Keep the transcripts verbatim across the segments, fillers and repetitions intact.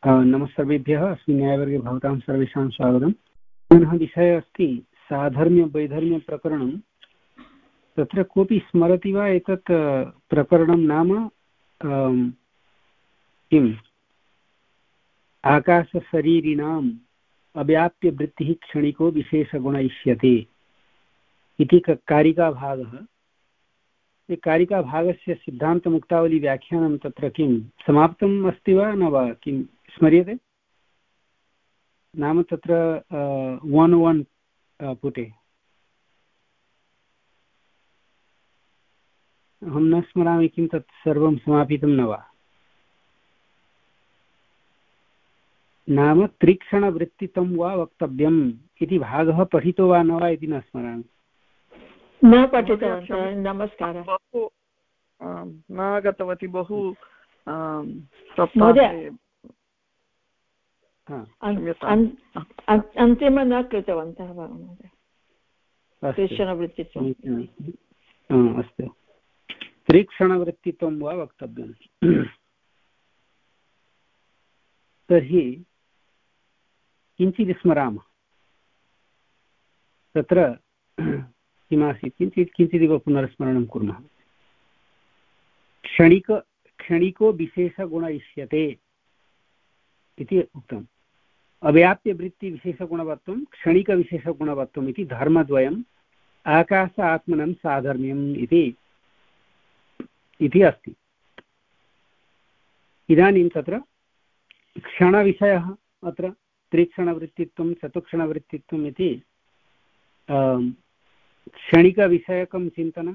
नमः सर्वेभ्यः। अस्मिन् न्यायवर्गे भवतां सर्वेषां स्वागतम्। पुनः विषयः अस्ति साधर्म्यवैधर्म्यप्रकरणं। तत्र कोऽपि स्मरति वा एतत् प्रकरणं नाम किम्? आकाशशरीरिणाम् अव्याप्यवृत्तिः क्षणिको विशेषगुणयिष्यते इति कारिकाभागः। कारिकाभागस्य सिद्धान्तमुक्तावली व्याख्यानं तत्र किं समाप्तम् अस्ति वा न वा, किं स्मर्यते? नाम तत्र वन् वन् पुटे अहं न स्मरामि किं तत् सर्वं समापितं न वा। नाम त्रिक्षणवृत्तितं वा वक्तव्यम् इति भागः पठितो वा न वा इति न स्मरामि। न पठितवन्तः। नमस्कारः। बहु न आगतवती, बहु अन्तिमं न कृतवन्तः त्रिक्षणवृत्तित्वम्। अस्तु, त्रिक्षणवृत्तित्वं वा वक्तव्यम्। तर्हि किञ्चित् स्मरामः। तत्र किमासीत्, किञ्चित् किञ्चिदिव पुनर्स्मरणं कुर्मः। क्षणिक क्षणिको विशेषगुणयिष्यते इति उक्तम्। अव्याप्यवृत्तिविशेषगुणवत्वं क्षणिकविशेषगुणवत्वम् इति धर्मद्वयम् आकाश आत्मनं साधर्म्यम् इति इति अस्ति। इदानीं तत्र क्षणविषयः अत्र त्रिक्षणवृत्तित्वं चतुक्षणवृत्तित्वम् इति क्षणिकविषयकं चिन्तनं।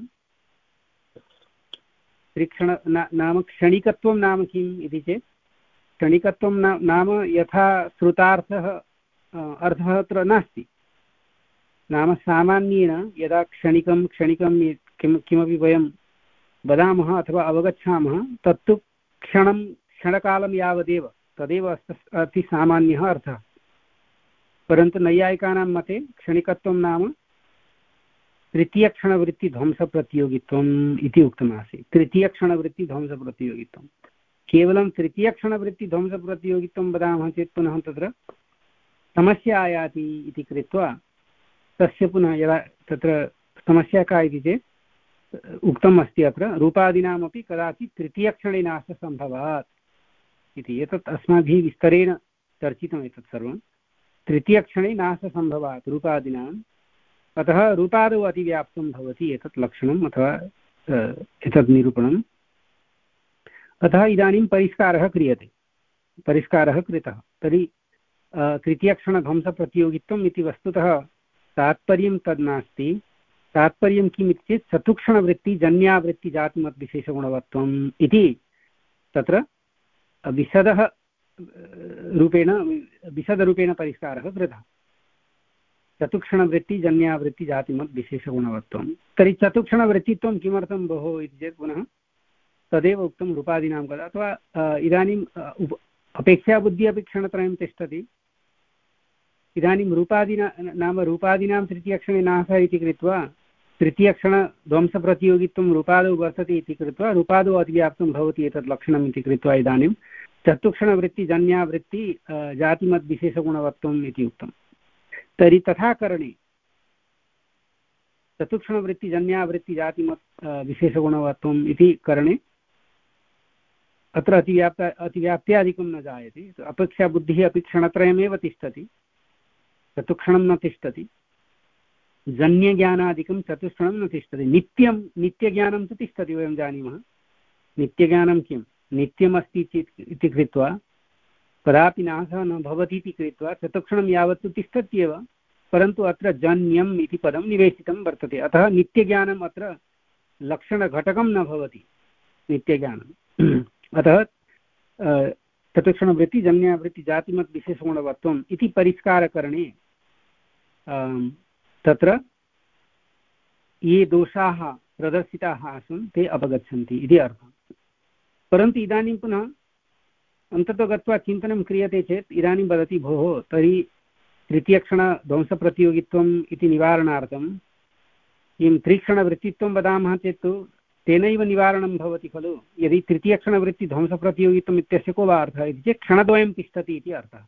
त्रिक्षण नाम क्षणिकत्वं नाम किम् इति चेत्, क्षणिकत्वं नाम यथा श्रुतार्थः अर्थः अत्र नास्ति। नाम सामान्येन यदा क्षणिकं क्षणिकं किं किमपि वयं वदामः अथवा अवगच्छामः तत्तु क्षणं क्षणकालं यावदेव, तदेव अति सामान्यः अर्थः। परन्तु नैयायिकानां मते क्षणिकत्वं नाम तृतीयक्षणवृत्तिध्वंसप्रतियोगित्वम् इति उक्तमासीत्। तृतीयक्षणवृत्तिध्वंसप्रतियोगित्वं केवलं तृतीयक्षणवृत्तिध्वंसप्रतियोगित्वं वदामः चेत् पुनः तत्र समस्या आयाति इति कृत्वा तस्य पुनः यदा तत्र समस्या का इति चेत् उक्तम् अस्ति अत्र रूपादीनामपि कदाचित् तृतीयक्षणे नाशसम्भवात् इति। एतत् अस्माभिः विस्तरेण चर्चितम् एतत् सर्वं। तृतीयक्षणे नाशसम्भवात् रूपादीनाम्, अतः रूपादौ अतिव्याप्तं भवति एतत् लक्षणम् अथवा एतत् निरूपणम्। अतः इदानीं परिष्कारः क्रियते, परिष्कारः कृतः। तर्हि तृतीयक्षणध्वंसप्रतियोगित्वम् इति वस्तुतः तात्पर्यं तद् नास्ति। तात्पर्यं किम् इति चेत् चतुक्षणवृत्तिजन्यावृत्तिजातिमद्विशेषगुणवत्वम् इति तत्र विशदः रूपेण विशदरूपेण परिष्कारः कृतः। चतुक्षणवृत्तिजन्यावृत्तिजातिमद्विशेषगुणवत्वं। तर्हि चतुक्षणवृत्तित्वं किमर्थं भोः इति चेत् पुनः तदेव उक्तं रूपादीनां कदा, अथवा इदानीम् अपेक्षाबुद्धिः अपि क्षणत्रयं तिष्ठति। इदानीं रूपादिना नाम रूपादीनां तृतीयक्षणे नाशः इति कृत्वा तृतीयक्षणध्वंसप्रतियोगित्वं रूपादौ वर्तते इति कृत्वा रूपादौ अतिव्याप्तं भवति एतत् लक्षणम् इति कृत्वा इदानीं चतुक्षणवृत्तिजन्यावृत्ति जातिमद्विशेषगुणवत्वम् इति उक्तम्। तर्हि तथा करणे चतुक्षणवृत्तिजन्यावृत्तिजातिमत् विशेषगुणवत्वम् इति करणे अत्र अतिव्याप्त अतिव्याप्त्यादिकं न जायते। अपेक्षाबुद्धिः अपि क्षणत्रयमेव तिष्ठति, चतुक्षणं न तिष्ठति। जन्यज्ञानादिकं चतुष्क्षणं न तिष्ठति। नित्यं नित्यज्ञानं तु तिष्ठति, वयं जानीमः। नित्यज्ञानं किं नित्यमस्ति चेत् इति कृत्वा कदापि नाशः न भवति इति कृत्वा चतुक्षणं यावत् तिष्ठत्येव, परन्तु अत्र जन्यम् इति पदं निवेशितं वर्तते। अतः नित्यज्ञानम् अत्र लक्षणघटकं न भवति नित्यज्ञानम्। अतः चतुक्षणवृत्तिजन्यावृत्तिजातिमद्विशेषगुणवत्वम् इति परिष्कारकरणे तत्र ये दोषाः प्रदर्शिताः आसन् ते अपगच्छन्ति इति अर्थः। परन्तु इदानीं पुनः अन्ततो गत्वा चिन्तनं क्रियते चेत् इदानीं वदति भोः तर्हि तृतीयक्षणध्वंसप्रतियोगित्वम् इति निवारणार्थं किं त्रिक्षणवृत्तित्वं वदामः चेत् तेनैव निवारणं भवति खलु। यदि तृतीयक्षणवृत्तिध्वंसप्रतियोगित्वम् इत्यस्य को वा अर्थः इति चेत् क्षणद्वयं तिष्ठति इति अर्थः।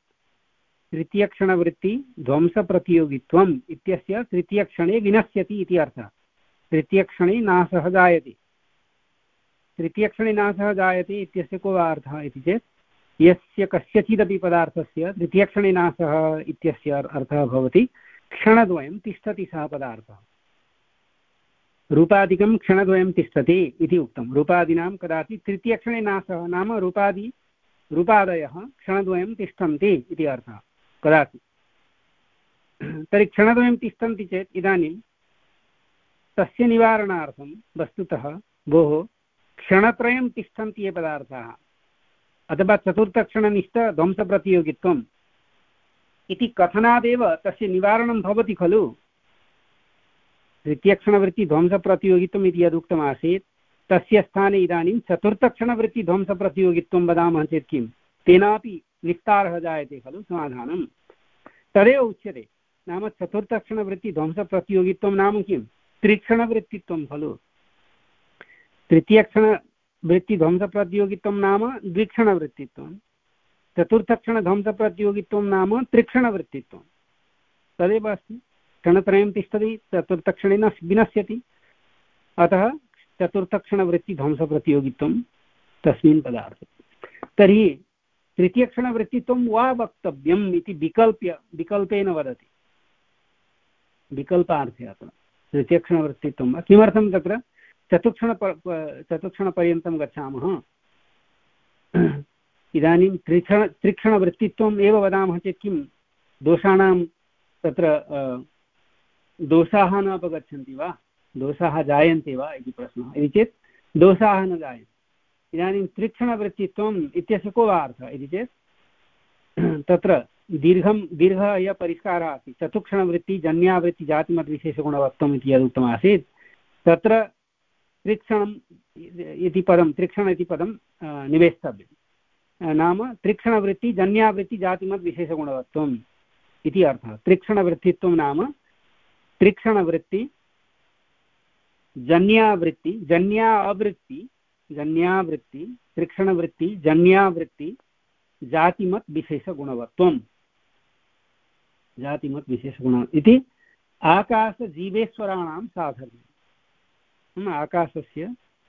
तृतीयक्षणवृत्तिध्वंसप्रतियोगित्वम् इत्यस्य तृतीयक्षणे विनश्यति इति अर्थः। तृतीयक्षणे नाशः जायते। तृतीयक्षणे नाशः जायते इत्यस्य को वा अर्थः इति चेत् यस्य कस्यचिदपि पदार्थस्य तृतीयक्षणे नाशः इत्यस्य अर्थः भवति क्षणद्वयं तिष्ठति सः पदार्थः। रूपादिकं क्षणद्वयं तिष्ठति इति उक्तं। रूपादीनां कदाचित् तृतीयक्षणे नाशः नाम रूपादि रूपादयः क्षणद्वयं तिष्ठन्ति इति अर्थः कदाचित्। तर्हि क्षणद्वयं तिष्ठन्ति चेत् इदानीं तस्य निवारणार्थं वस्तुतः भोः क्षणत्रयं तिष्ठन्ति ये पदार्थाः अथवा चतुर्थक्षणनिष्ठध्वंसप्रतियोगित्वम् इति कथनादेव तस्य निवारणं भवति खलु। तृतीयक्षणवृत्तिध्वंसप्रतियोगित्वम् इति यदुक्तमासीत् तस्य स्थाने इदानीं चतुर्थक्षणवृत्तिध्वंसप्रतियोगित्वं वदामः चेत् किं तेनापि निस्तारः जायते खलु समाधानं। तदेव उच्यते। नाम चतुर्थक्षणवृत्तिध्वंसप्रतियोगित्वं नाम किं त्रिक्षणवृत्तित्वं खलु। तृतीयक्षणवृत्तिध्वंसप्रतियोगित्वं नाम द्विक्षणवृत्तित्वं, चतुर्थक्षणध्वंसप्रतियोगित्वं नाम त्रिक्षणवृत्तित्वं। तदेव अस्ति। क्षणत्रयं तिष्ठति, चतुर्थक्षणे न विनश्यति, अतः चतुर्थक्षणवृत्तिध्वंसप्रतियोगित्वं तस्मिन् पदार्थे। तर्हि तृतीयक्षणवृत्तित्वं वा वक्तव्यम् इति विकल्प्य विकल्पेन वदति। विकल्पार्थे अत्र तृतीयक्षणवृत्तित्वं वा किमर्थं तत्र चतुक्षण चतुक्षणपर्यन्तं गच्छामः। इदानीं त्रिक्षण त्रिक्षणवृत्तित्वम् एव वदामः चेत् किं दोषाणां तत्र दोषाः न अपगच्छन्ति वा, दोषाः जायन्ते वा इति प्रश्नः। इति चेत् दोषाः न जायन्ते। इदानीं त्रिक्षणवृत्तित्वम् इत्यस्य को वा अर्थः इति चेत् तत्र दीर्घं दीर्घः यः परिष्कारः अस्ति चतुक्षणवृत्तिजन्यावृत्तिजातिमद्विशेषगुणवत्वम् इति यदुक्तमासीत् तत्र त्रिक्षणम् इति पदं त्रिक्षण इति पदं निवेष्टव्यं। नाम त्रिक्षणवृत्तिजन्यावृत्तिजातिमद्विशेषगुणवत्वम् इति अर्थः। त्रिक्षणवृत्तित्वं नाम त्रिक्षणवृत्ति जन्यावृत्ति जन्या आवृत्ति जन्यावृत्ति त्रिक्षणवृत्ति जन्यावृत्ति जातिमत् विशेषगुणवत्वं जातिमत् विशेषगुण इति आकाशजीवेश्वराणां साधर्म्यम्। आकाशस्य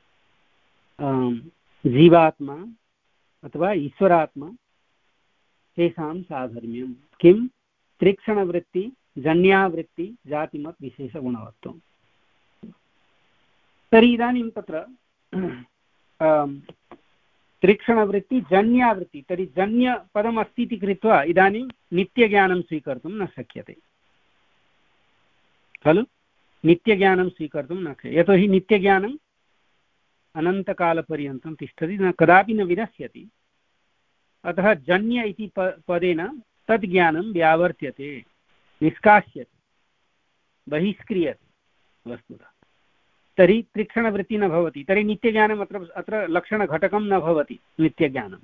जीवात्मा अथवा ईश्वरात्मा तेषां साधर्म्यं किं त्रिक्षणवृत्ति जन्यावृत्ति जातिमत् विशेषगुणवत्वम्। तर्हि इदानीं तत्र त्रिक्षणवृत्ति जन्यावृत्ति तर्हि जन्यपदम् अस्ति इति कृत्वा इदानीं नित्यज्ञानं स्वीकर्तुं न शक्यते खलु। नित्यज्ञानं स्वीकर्तुं न शक्यते यतोहि नित्यज्ञानम् अनन्तकालपर्यन्तं तिष्ठति, न कदापि न विनश्यति। अतः जन्य इति पदेन तद् ज्ञानं व्यावर्त्यते, निष्कास्यते, बहिष्क्रियते वस्तुतः। तर्हि त्रिक्षणवृत्तिः न भवति। तर्हि नित्यज्ञानम् अत्र अत्र लक्षणघटकं न भवति नित्यज्ञानं।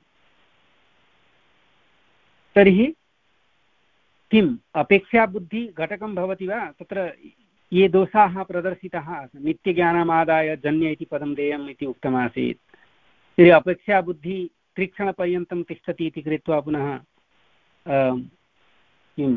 तर्हि किम् अपेक्षाबुद्धिघटकं भवति वा? तत्र ये दोषाः प्रदर्शिताः आसन् नित्यज्ञानमादाय जन्य इति पदं देयम् इति उक्तमासीत्। तर्हि अपेक्षाबुद्धिः त्रिक्षणपर्यन्तं तिष्ठति इति कृत्वा पुनः किं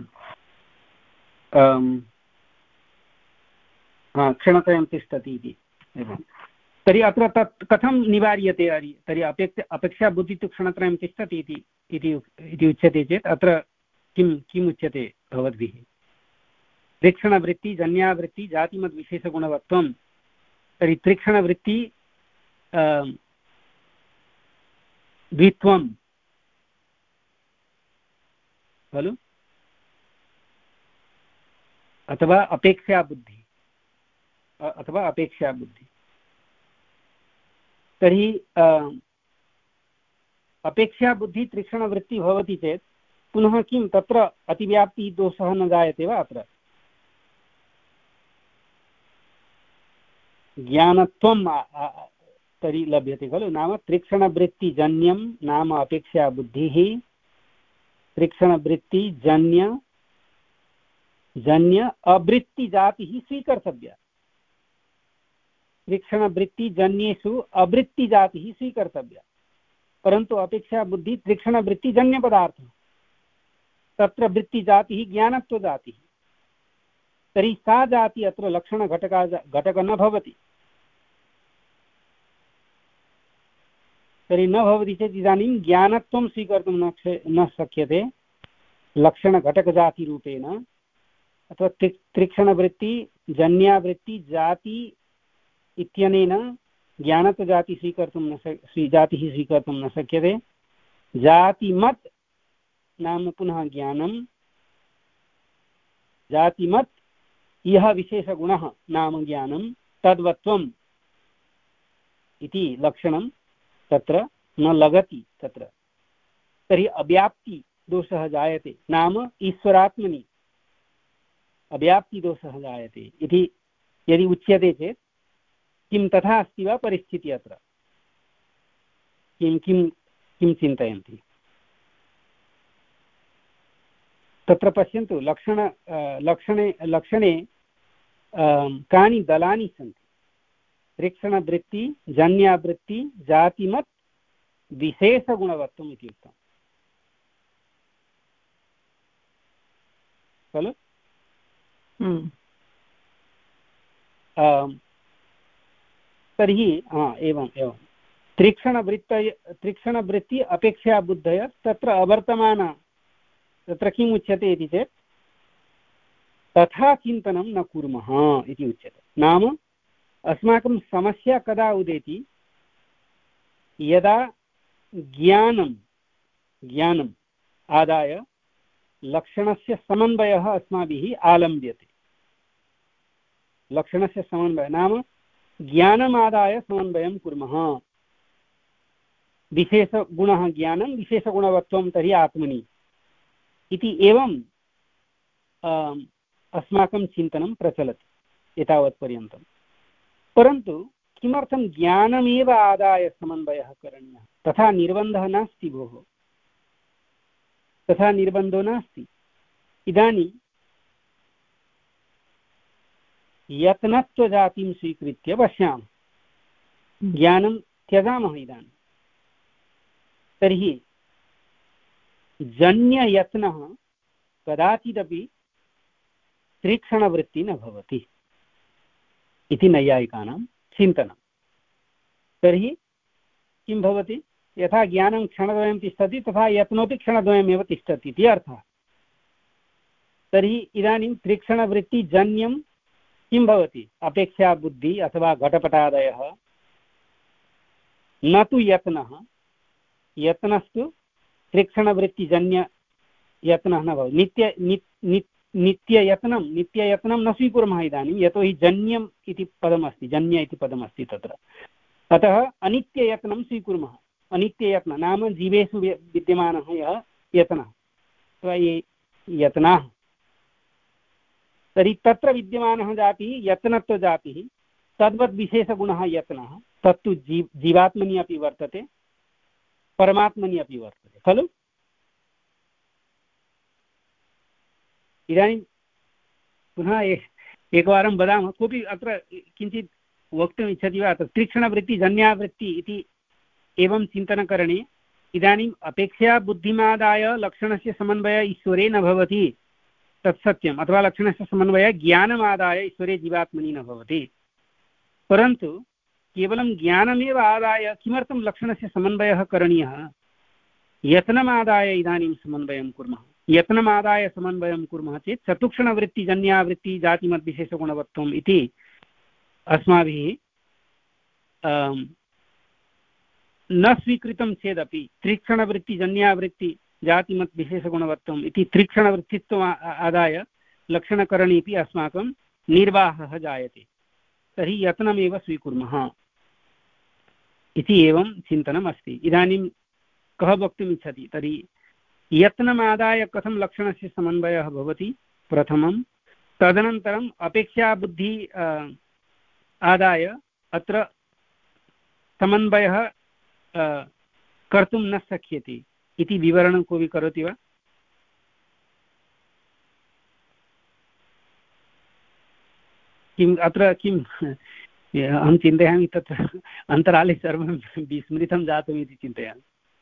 क्षणत्रयं तिष्ठति इति एवं। तर्हि अत्र तत् कथं निवार्यते? तर्हि अपेक्ष अपेक्षाबुद्धिः तु क्षणत्रयं तिष्ठति इति इति उच्यते चेत् अत्र किं किम् उच्यते भवद्भिः? त्रिक्षणवृत्ति जन्यावृत्ति जातिमद्विशेषगुणवत्वं। तर्हि त्रिक्षणवृत्ति द्वित्वं खलु अथवा अपेक्षाबुद्धिः अथवा अपेक्षाबुद्धिः। तर्हि अपेक्षाबुद्धिः त्रिक्षणवृत्तिः भवति चेत् पुनः किं तत्र अतिव्याप्तिः दोषः न जायते वा? अत्र ज्ञानत्वं तर्हि लभ्यते खलु। नाम त्रिक्षणवृत्तिजन्यं नाम अपेक्षाबुद्धिः, त्रिक्षणवृत्तिजन्य जन्य अवृत्तिजातिः स्वीकर्तव्या। तीक्ष्णवृत्तिजन्येषु अवृत्तिजातिः स्वीकर्तव्या, परन्तु अपेक्षाबुद्धि तीक्ष्णवृत्तिजन्यपदार्थः, तत्र वृत्तिजातिः ज्ञानत्वजातिः, तर्हि सा जाति अत्र लक्षणघटका घटक न भवति। तर्हि न भवति चेत् इदानीं ज्ञानत्वं स्वीकर्तुं न न शक्यते लक्षणघटकजातिरूपेण, अथवा त्रि त्रिक्षणवृत्ति जन्यावृत्ति जाति इत्यनेन ज्ञानत्वजाति स्वीकर्तुं न स्वी जातिः स्वीकर्तुं न शक्यते। जातिमत् नाम पुनः ज्ञानं, जातिमत् यः विशेषगुणः नाम ज्ञानं तद्वत्वम् इति लक्षणं तत्र न लगति तत्र। तर्हि अव्याप्ति दोषः जायते, नाम ईश्वरात्मनि अव्याप्ति दोषः जायते इति यदि उच्यते चेत् किं तथा अस्ति वा परिस्थितिः? अत्र किं किं किं चिन्तयन्ति तत्र पश्यन्तु। लक्षण लक्षणे लक्षणे कानि दलानि सन्ति? त्रिक्षणवृत्ति जन्यावृत्ति जातिमत् विशेषगुणवत्वम् इति उक्तम् खलु। तर्हि एवम् एवं त्रिक्षणवृत्तय त्रिक्षणवृत्ति अपेक्षया बुद्धय तत्र अवर्तमान तत्र किम् उच्यते इति चेत् तथा चिन्तनं न कुर्मः इति उच्यते। नाम अस्माकं समस्या कदा उदेति? यदा ज्ञानं ज्ञानम् आदाय लक्षणस्य समन्वयः अस्माभिः आलम्ब्यते। लक्षणस्य समन्वयः नाम ज्ञानमादाय समन्वयं कुर्मः। विशेषगुणः ज्ञानं, विशेषगुणवत्वं तर्हि आत्मनि इति एवं अस्माकं चिन्तनं प्रचलति एतावत्पर्यन्तं। परन्तु किमर्थं ज्ञानमेव आदाय समन्वयः करणीयः? तथा निर्बन्धः नास्ति भोः, तथा निर्बन्धो नास्ति। इदानीं यत्नत्वजातिं स्वीकृत्य पश्यामः, ज्ञानं त्यजामः इदानीं, तर्हि जन्ययत्नः कदाचिदपि त्रिक्षणवृत्ति न भवति इति नैयायिकानां चिन्तनं। तर्हि किं भवति? यथा ज्ञानं क्षणद्वयं तिष्ठति तथा यत्नोपि क्षणद्वयमेव तिष्ठति इति अर्थः। तर्हि इदानीं त्रिक्षणवृत्तिजन्यं किं भवति? अपेक्षा बुद्धि अथवा घटपटादयः, न तु यत्नः। यत्नस्तु त्रिक्षणवृत्तिजन्य यत्नः न भवति। नित्य नित्य नित्ययत्नं नित्ययत्नं न स्वीकुर्मः इदानीं, यतोहि जन्यम् इति पदमस्ति, जन्य इति पदमस्ति तत्र। अतः अनित्ययत्नं स्वीकुर्मः। अनित्ययत्न नाम जीवेषु विद्यमानः यः यत्नः अथवा ये यत्नाः, तर्हि तत्र विद्यमानः जातिः यत्नत्वजातिः, तद्वद्विशेषगुणः यत्नः, तत्तु जी जीवात्मनि अपि वर्तते, परमात्मनि अपि वर्तते खलु। इदानीं पुनः एकवारं वदामः, कोऽपि अत्र किञ्चित् वक्तुम् इच्छति वा? अत्र तीक्ष्णवृत्तिजन्यावृत्ति इति एवं चिन्तनकरणे इदानीम् अपेक्षया बुद्धिमादाय लक्षणस्य समन्वयः ईश्वरे न भवति, तत्सत्यम्। अथवा लक्षणस्य समन्वयः ज्ञानमादाय ईश्वरे जीवात्मनि न भवति। परन्तु केवलं ज्ञानमेव आदाय किमर्थं लक्षणस्य समन्वयः करणीयः? यत्नमादाय इदानीं समन्वयं कुर्मः। यत्नमादाय समन्वयं कुर्मः चेत् चतुक्षणवृत्तिजन्यावृत्ति जातिमद्विशेषगुणवत्वम् इति अस्माभिः न स्वीकृतं चेदपि त्रिक्षणवृत्तिजन्यावृत्ति जातिमद्विशेषगुणवत्वम् इति त्रिक्षणवृत्तित्वम् आदाय लक्षणकरणेपि अस्माकं निर्वाहः जायते। तर्हि यत्नमेव स्वीकुर्मः इति एवं चिन्तनम् अस्ति। इदानीं कः वक्तुम् इच्छति? तर्हि यत्नमादाय कथं लक्षणस्य समन्वयः भवति प्रथमं, तदनन्तरम् अपेक्षाबुद्धि आदाय अत्र समन्वयः कर्तुं न शक्यते इति विवरणं कोऽपि करोति वा? किम् अत्र किं अहं चिन्तयामि तत्र अन्तराले सर्वं विस्मृतं जातम् इति चिन्तयामि।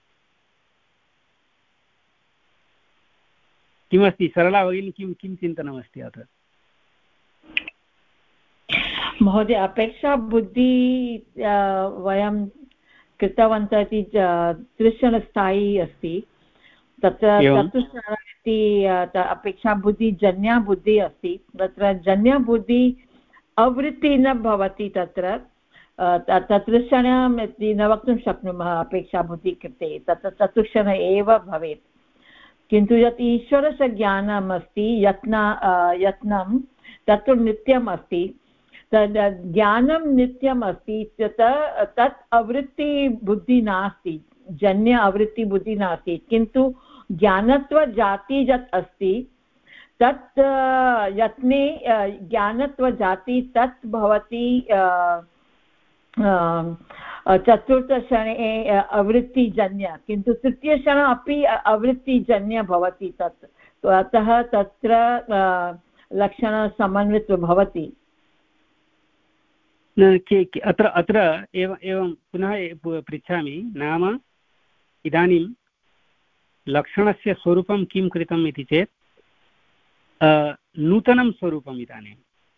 किमस्ति सरला भगिनी, किं किं चिन्तनमस्ति अत्र? महोदय, अपेक्षा बुद्धि वयं कृतवन्तः इति त्रिशणस्थायी अस्ति। तत्र चतुष्षण इति अपेक्षा बुद्धिजन्या बुद्धिः अस्ति। तत्र जन्यबुद्धि आवृत्ति न भवति। तत्र तत्क्षणम् इति न वक्तुं शक्नुमः अपेक्षा बुद्धिः कृते। तत्र चतुष्षण एव भवेत्। किन्तु यत् ईश्वरस्य ज्ञानम् अस्ति, यत्न यत्नं तत्तु नित्यम् अस्ति। तद् ज्ञानं नित्यम् अस्ति, तत् आवृत्तिबुद्धिः नास्ति, जन्य आवृत्तिबुद्धिः नास्ति। किन्तु ज्ञानत्वजाति यत् अस्ति तत् यत्ने ज्ञानत्वजाति तत् भवति चतुर्थक्षणे आवृत्तिजन्य, किन्तु तृतीयक्षणे अपि आवृत्तिजन्य भवति तत्। अतः तत्र लक्षणसमन्वितं भवति। अत्र अत्र एवं एवं पुनः पृच्छामि, नाम इदानीं लक्षणस्य स्वरूपं किं कृतम् इति चेत् नूतनं स्वरूपम् इदानीं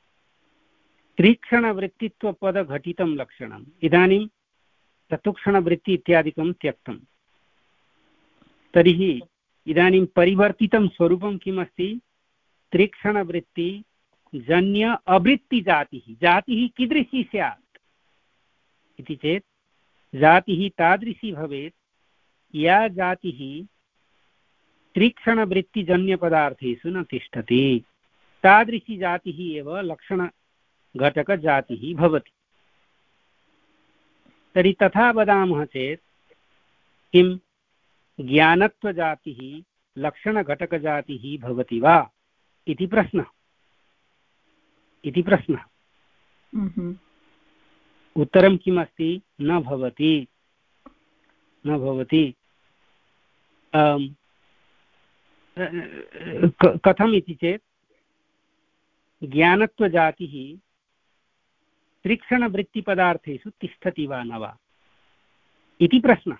त्रिक्षणवृत्तित्वपदघटितं लक्षणम्। इदानीं चतुक्षणवृत्ति इत्यादिकं त्यक्तं। तर्हि इदानीं परिवर्तितं स्वरूपं किम् अस्ति? त्रिक्षणवृत्ति जन्य आवृत्तिजातिः। जातिः कीदृशी स्यात् इति चेत् जातिः तादृशी भवेत् या जातिः त्रिक्षणवृत्तिजन्यपदार्थेषु न तिष्ठति। तादृशी जातिः एव लक्षणघटकजातिः भवति। तर्हि तथा वदामः चेत् किं ज्ञानत्वजातिः लक्षणघटकजातिः भवति वा इति प्रश्नः इति प्रश्नः उत्तरं किम् अस्ति? न भवति, न भवति। कथम् इति चेत् ज्ञानत्वजातिः त्रिक्षणवृत्तिपदार्थेषु तिष्ठति वा न वा इति प्रश्नः।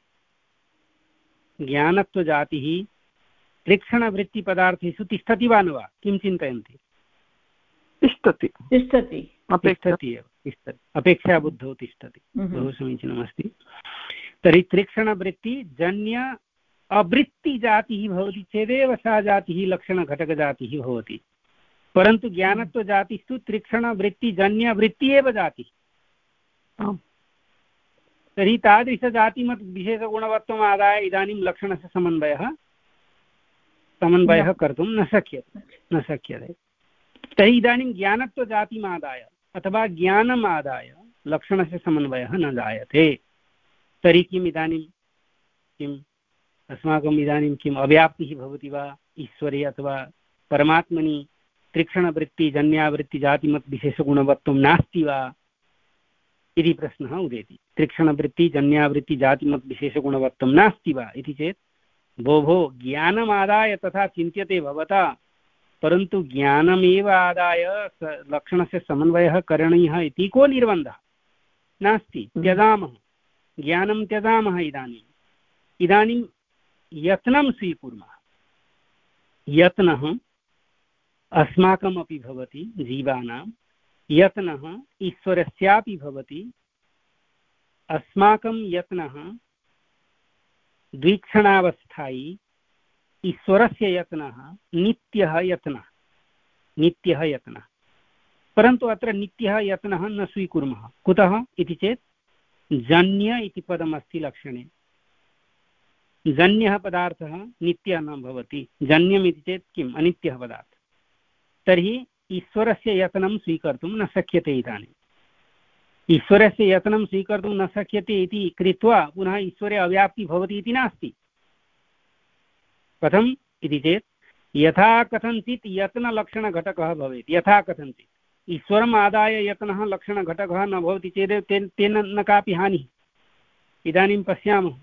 ज्ञानत्वजातिः त्रिक्षणवृत्तिपदार्थेषु तिष्ठति वा न वा? किं चिन्तयन्ति? तिष्ठति तिष्ठति तिष्ठति एव तिष्ठति अपेक्षाबुद्धौ तिष्ठति। बहु समीचीनमस्ति। तर्हि त्रिक्षणवृत्तिजन्य आवृत्तिजातिः भवति चेदेव सा जातिः लक्षणघटकजातिः भवति। परन्तु ज्ञानत्वजातिस्तु त्रिक्षणवृत्तिजन्यवृत्ति एव जातिः। तर्हि तादृशजातिमत् विशेषगुणवत्वम् आदाय इदानीं लक्षणस्य समन्वयः समन्वयः कर्तुं न शक्यते न शक्यते तर्हि इदानीं ज्ञानत्वजातिमादाय अथवा ज्ञानम् आदाय लक्षणस्य समन्वयः न जायते। तर्हि किम् इदानीं किम् अस्माकम् इदानीं किम् अव्याप्तिः भवति वा ईश्वरे अथवा परमात्मनि त्रिक्षणवृत्तिजन्यावृत्तिजातिमत् विशेषगुणवत्वं नास्ति वा इति प्रश्नः उदेति। त्रिक्षणवृत्तिजन्यावृत्तिजातिमत् विशेषगुणवत्वं नास्ति वा इति चेत् भो भो ज्ञानमादाय तथा चिन्त्यते भवता, परन्तु ज्ञानमेव आदाय लक्षणस्य समन्वयः करणीयः इति को निर्बन्धः नास्ति। त्यजामः, ज्ञानं त्यजामः। इदानीम् इदानीं यत्नं स्वीकुर्मः। यत्नः अस्माकमपि भवति, जीवानां यत्नः ईश्वरस्यापि भवति। अस्माकं यत्नः द्विक्षणावस्थायी, ईश्वरस्य यत्नः नित्यः यत्नः नित्यः यत्नः। परन्तु अत्र नित्यः यत्नः न स्वीकुर्मः। कुतः इति चेत् जन्य इति पदमस्ति लक्षणे। जन्यः पदार्थः नित्यः न भवति। जन्यम् इति चेत् किम्? अनित्यः पदार्थः। तर्हि ईश्वरस्य यत्नं स्वीकर्तुं न शक्यते। इदानीम् ईश्वरस्य यत्नं स्वीकर्तुं न शक्यते इति कृत्वा पुनः ईश्वरे अव्याप्तिः भवति इति नास्ति। कथम् इति चेत् यथा कथञ्चित् यत्नलक्षणघटकः भवेत्। यथा कथञ्चित् ईश्वरम् आदाय यत्नः लक्षणघटकः न भवति चेत् तेन तेन न कापि हानिः। इदानीं पश्यामः,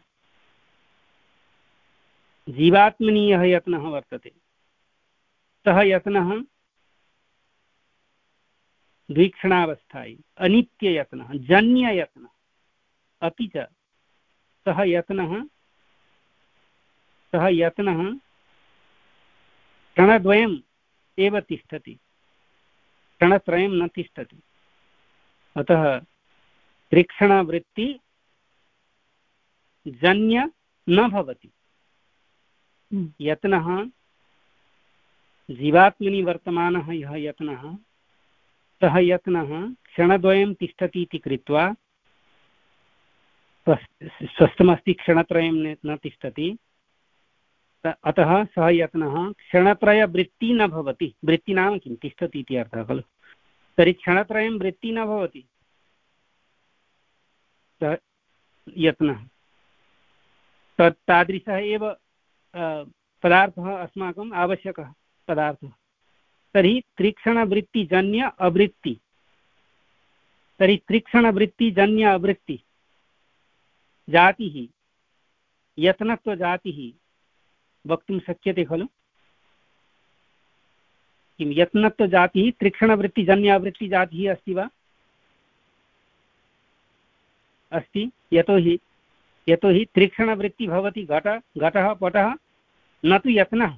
जीवात्मनि यः यत्नः वर्तते सः यत्नः द्वीक्षणावस्थायि अनित्ययत्नः जन्ययत्नः अपि च सः यत्नः सः यत्नः क्षणद्वयम् एव तिष्ठति, क्षणत्रयं न तिष्ठति। अतः त्रिक्षणवृत्ति जन्य न भवति। यत्नः जीवात्मनि वर्तमानः यः यत्नः सः यत्नः क्षणद्वयं तिष्ठति इति कृत्वा स्वस्थमस्ति, क्षणत्रयं न तिष्ठति, अतः सः यत्नः क्षणत्रयवृत्ति न भवति। वृत्ति नाम किं? तिष्ठति इति अर्थः खलु। तर्हि क्षणत्रयं वृत्ति न भवति सः यत्नः। तत् तादृशः एव पदार्थः अस्माकम् आवश्यकः पदार्थः। तर्हि त्रिक्षणवृत्तिजन्य अवृत्ति, तर्हि त्रिक्षणवृत्तिजन्य अवृत्ति जातिः यत्नत्वजातिः वक्तुं शक्यते खलु। किं यत्नत्वजातिः त्रिक्षणवृत्तिजन्य अवृत्तिजातिः अस्ति वा? अस्ति। यतोहि यतोहि त्रिक्षणवृत्ति भवति घट घटः पटः, न तु यत्नः,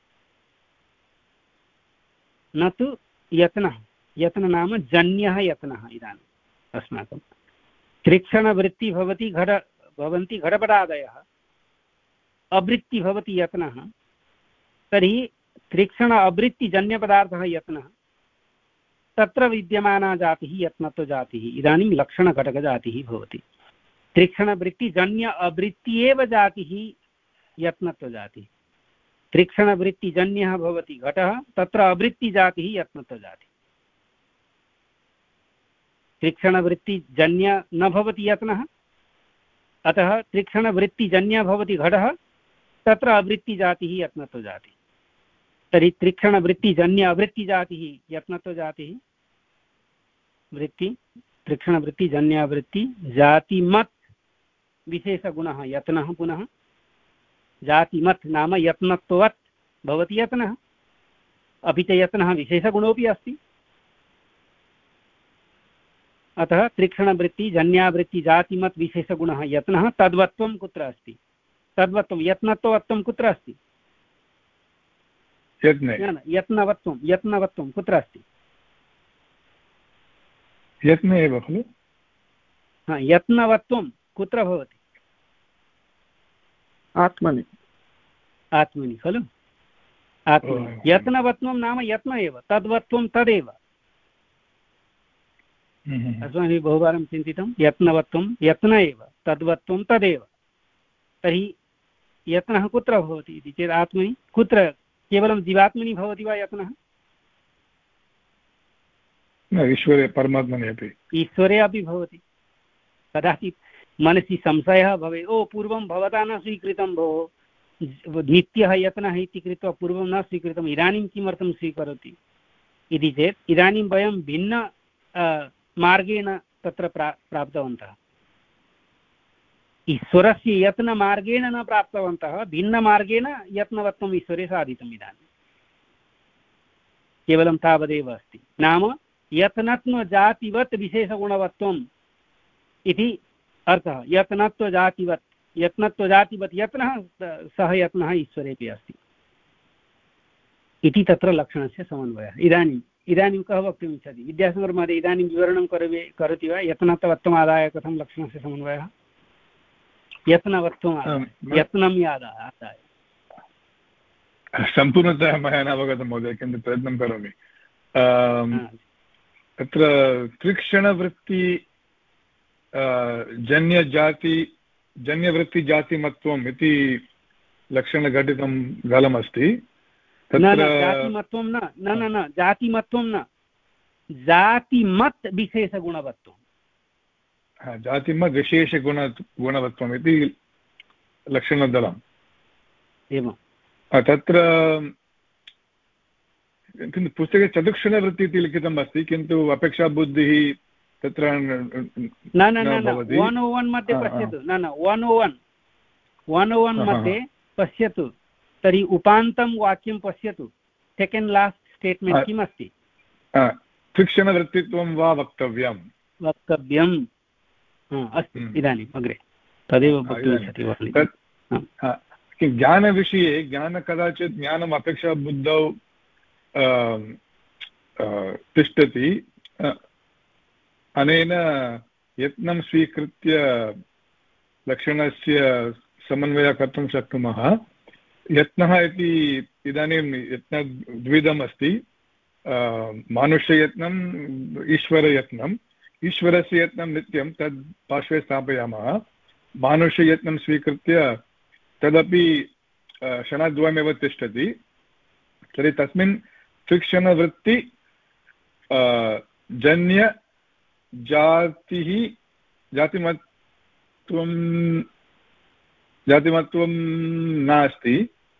न तु यत्नः। यत्न नाम जन्यः यत्नः। इदानीम् अस्माकं त्रिक्षणवृत्ति भवति घट भवन्ति घटपटादयः, अवृत्ति भवति यत्नः। तर्हि त्रिक्षण अवृत्तिजन्यपदार्थः यत्नः, तत्र विद्यमाना जातिः यत्नत्वजातिः इदानीं लक्षणघटकजातिः भवति। त्रिक्षणवृत्तिजन्य अवृत्ति एव जातिः यत्नत्वजातिः। त्रिक्षणवृत्तिजन्यः भवति घटः, तत्र अवृत्तिजातिः यत्नत्वजातिः। त्रिक्षणवृत्तिजन्य न भवति यत्नः, अतः त्रिक्षणवृत्तिजन्य भवति घटः, तत्र अवृत्तिजातिः यत्नत्वजातिः। तर्हि त्रिक्षणवृत्तिजन्य अवृत्तिजातिः यत्नत्वजातिः वृत्ति, त्रिक्षणवृत्तिजन्यावृत्ति जातिमत् विशेषगुणः यत्नः। पुनः जातिमत् नाम यत्नत्ववत् भवति यत्नः, अपि च यत्नः विशेषगुणोऽपि अस्ति। अतः त्रिक्षणवृत्तिजन्यावृत्ति जातिमत् विशेषगुणः यत्नः। तद्वत्वं कुत्र अस्ति? तद्वत्वं यत्नत्ववत्वं कुत्र अस्ति? यत्नवत्वं यत्नवत्वं कुत्र अस्ति? यत्न एव खलु। हा, यत्नवत्वं कुत्र भवति? आत्मनि। आत्मनि खलु। आत्मनि यत्नवत्वं नाम यत्न एव, तद्वत्वं तदेव। अस्माभिः बहुवारं चिन्तितं यत्नवत्वं यत्न एव, तद्वत्वं तदेव। तर्हि यत्नः कुत्र भवति इति चेत् आत्मनि। कुत्र? केवलं जीवात्मनि भवति वा यत्नः? ईश्वरे परमात्मनि अपि। ईश्वरे अपि भवति। कदाचित् मनसि संशयः भवेत्, ओ पूर्वं भवता न स्वीकृतं भोः, नित्यः यत्नः इति कृत्वा पूर्वं न स्वीकृतम्, इदानीं किमर्थं स्वीकरोति इति चेत् इदानीं वयं भिन्न मार्गेण तत्र प्रा प्राप्तवन्तः। ईश्वरस्य यत्नमार्गेण न प्राप्तवन्तः, भिन्नमार्गेण यत्नवत्वम् ईश्वरे साधितम्। इदानीं केवलं तावदेव अस्ति। नाम यत्नत्वजातिवत् विशेषगुणवत्वम् इति अर्थः। यत्नत्वजातिवत् यत्नत्वजातिवत् यत्नः सः यत्नः ईश्वरेपि अस्ति इति तत्र लक्षणस्य समन्वयः। इदानीम् इदानीं कः वक्तुम् इच्छति? विद्यासागरमहोदय इदानीं विवरणं करोति करोति वा? यत्नत्वत्वमादाय कथं लक्षणस्य समन्वयः? यत्नवत्वम् यत्नं यादाय आदाय सम्पूर्णतः मया न अवगतं महोदय, किन्तु प्रयत्नं करोमि। तत्र त्रिक्षणवृत्ति जन्यजाति जन्यवृत्तिजातिमत्वम् इति लक्षणघटितं गलमस्ति। जातिमत्वं न न न जातिमत्वं न, जातिमत् विशेषगुणवत्वं। जातिमत् विशेषगुण गुणवत्वम् इति लक्षणदलम्। एवं तत्र किन्तु पुस्तके चतुक्षणवृत्ति इति लिखितम् अस्ति, किन्तु अपेक्षाबुद्धिः तत्र न न न वन् ओ वन् मध्ये पश्यतु। न न one O one one O one मध्ये पश्यतु। तर्हि उपान्तं वाक्यं पश्यतु। सेकेण्ड् लास्ट् स्टेट्मेण्ट् किम् अस्ति? त्रिक्षणवृत्तित्वं वा वक्तव्यं वक्तव्यम् अस्तु इदानीम् अग्रे तदेव वक्तुमिच्छति तत् ज्ञानविषये ज्ञान कदाचित् ज्ञानम् अपेक्षाबुद्धौ तिष्ठति अनेन यत्नं स्वीकृत्य लक्षणस्य समन्वयः कर्तुं शक्नुमः यत्नः इति इदानीं यत्न द्विधम् अस्ति मानुष्ययत्नम् ईश्वरयत्नम् ईश्वरस्य यत्नं नित्यं तद् पार्श्वे स्थापयामः मानुष्ययत्नं स्वीकृत्य तदपि क्षणद्वयमेव तिष्ठति तर्हि तस्मिन् त्रिक्षणवृत्ति जन्य जातिः जातिमत्वं जातिमत्वं नास्ति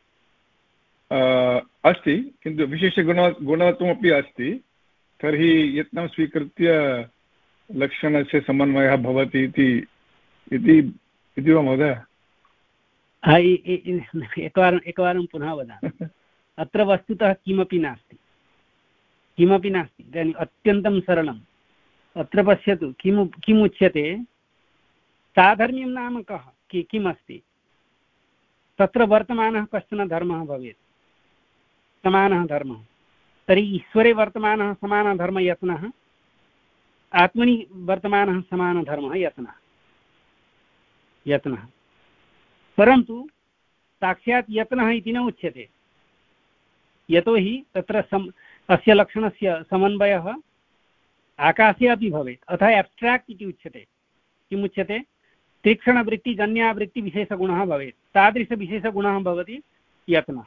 अस्ति किन्तु विशेषगुण गुणत्वमपि अस्ति तर्हि यत्नं स्वीकृत्य लक्षणस्य समन्वयः भवति इति इति वा महोदय एकवारम् एकवारं पुनः वदामि अत्र वस्तुतः किमपि नास्ति किमपि नास्ति इदानीम् अत्यन्तं सरलम् अत्र पश्यतु किमु किम् उच्यते साधर्म्यं नाम कः कि किम् अस्ति तत्र वर्तमानः कश्चन धर्मः भवेत् समानः धर्मः तर्हि ईश्वरे वर्तमानः समानधर्मः यत्नः आत्मनि वर्तमानः समानधर्मः यत्नः यत्नः परन्तु साक्षात् यत्नः इति न उच्यते यतोहि तत्र सम् अस्य लक्षणस्य समन्वयः आकाशे अपि भवेत् अतः एब्स्ट्राक्ट् इति उच्यते किम् उच्यते तीक्ष्णवृत्तिजन्यावृत्तिविशेषगुणः भवेत् तादृशविशेषगुणः भवति यत्नः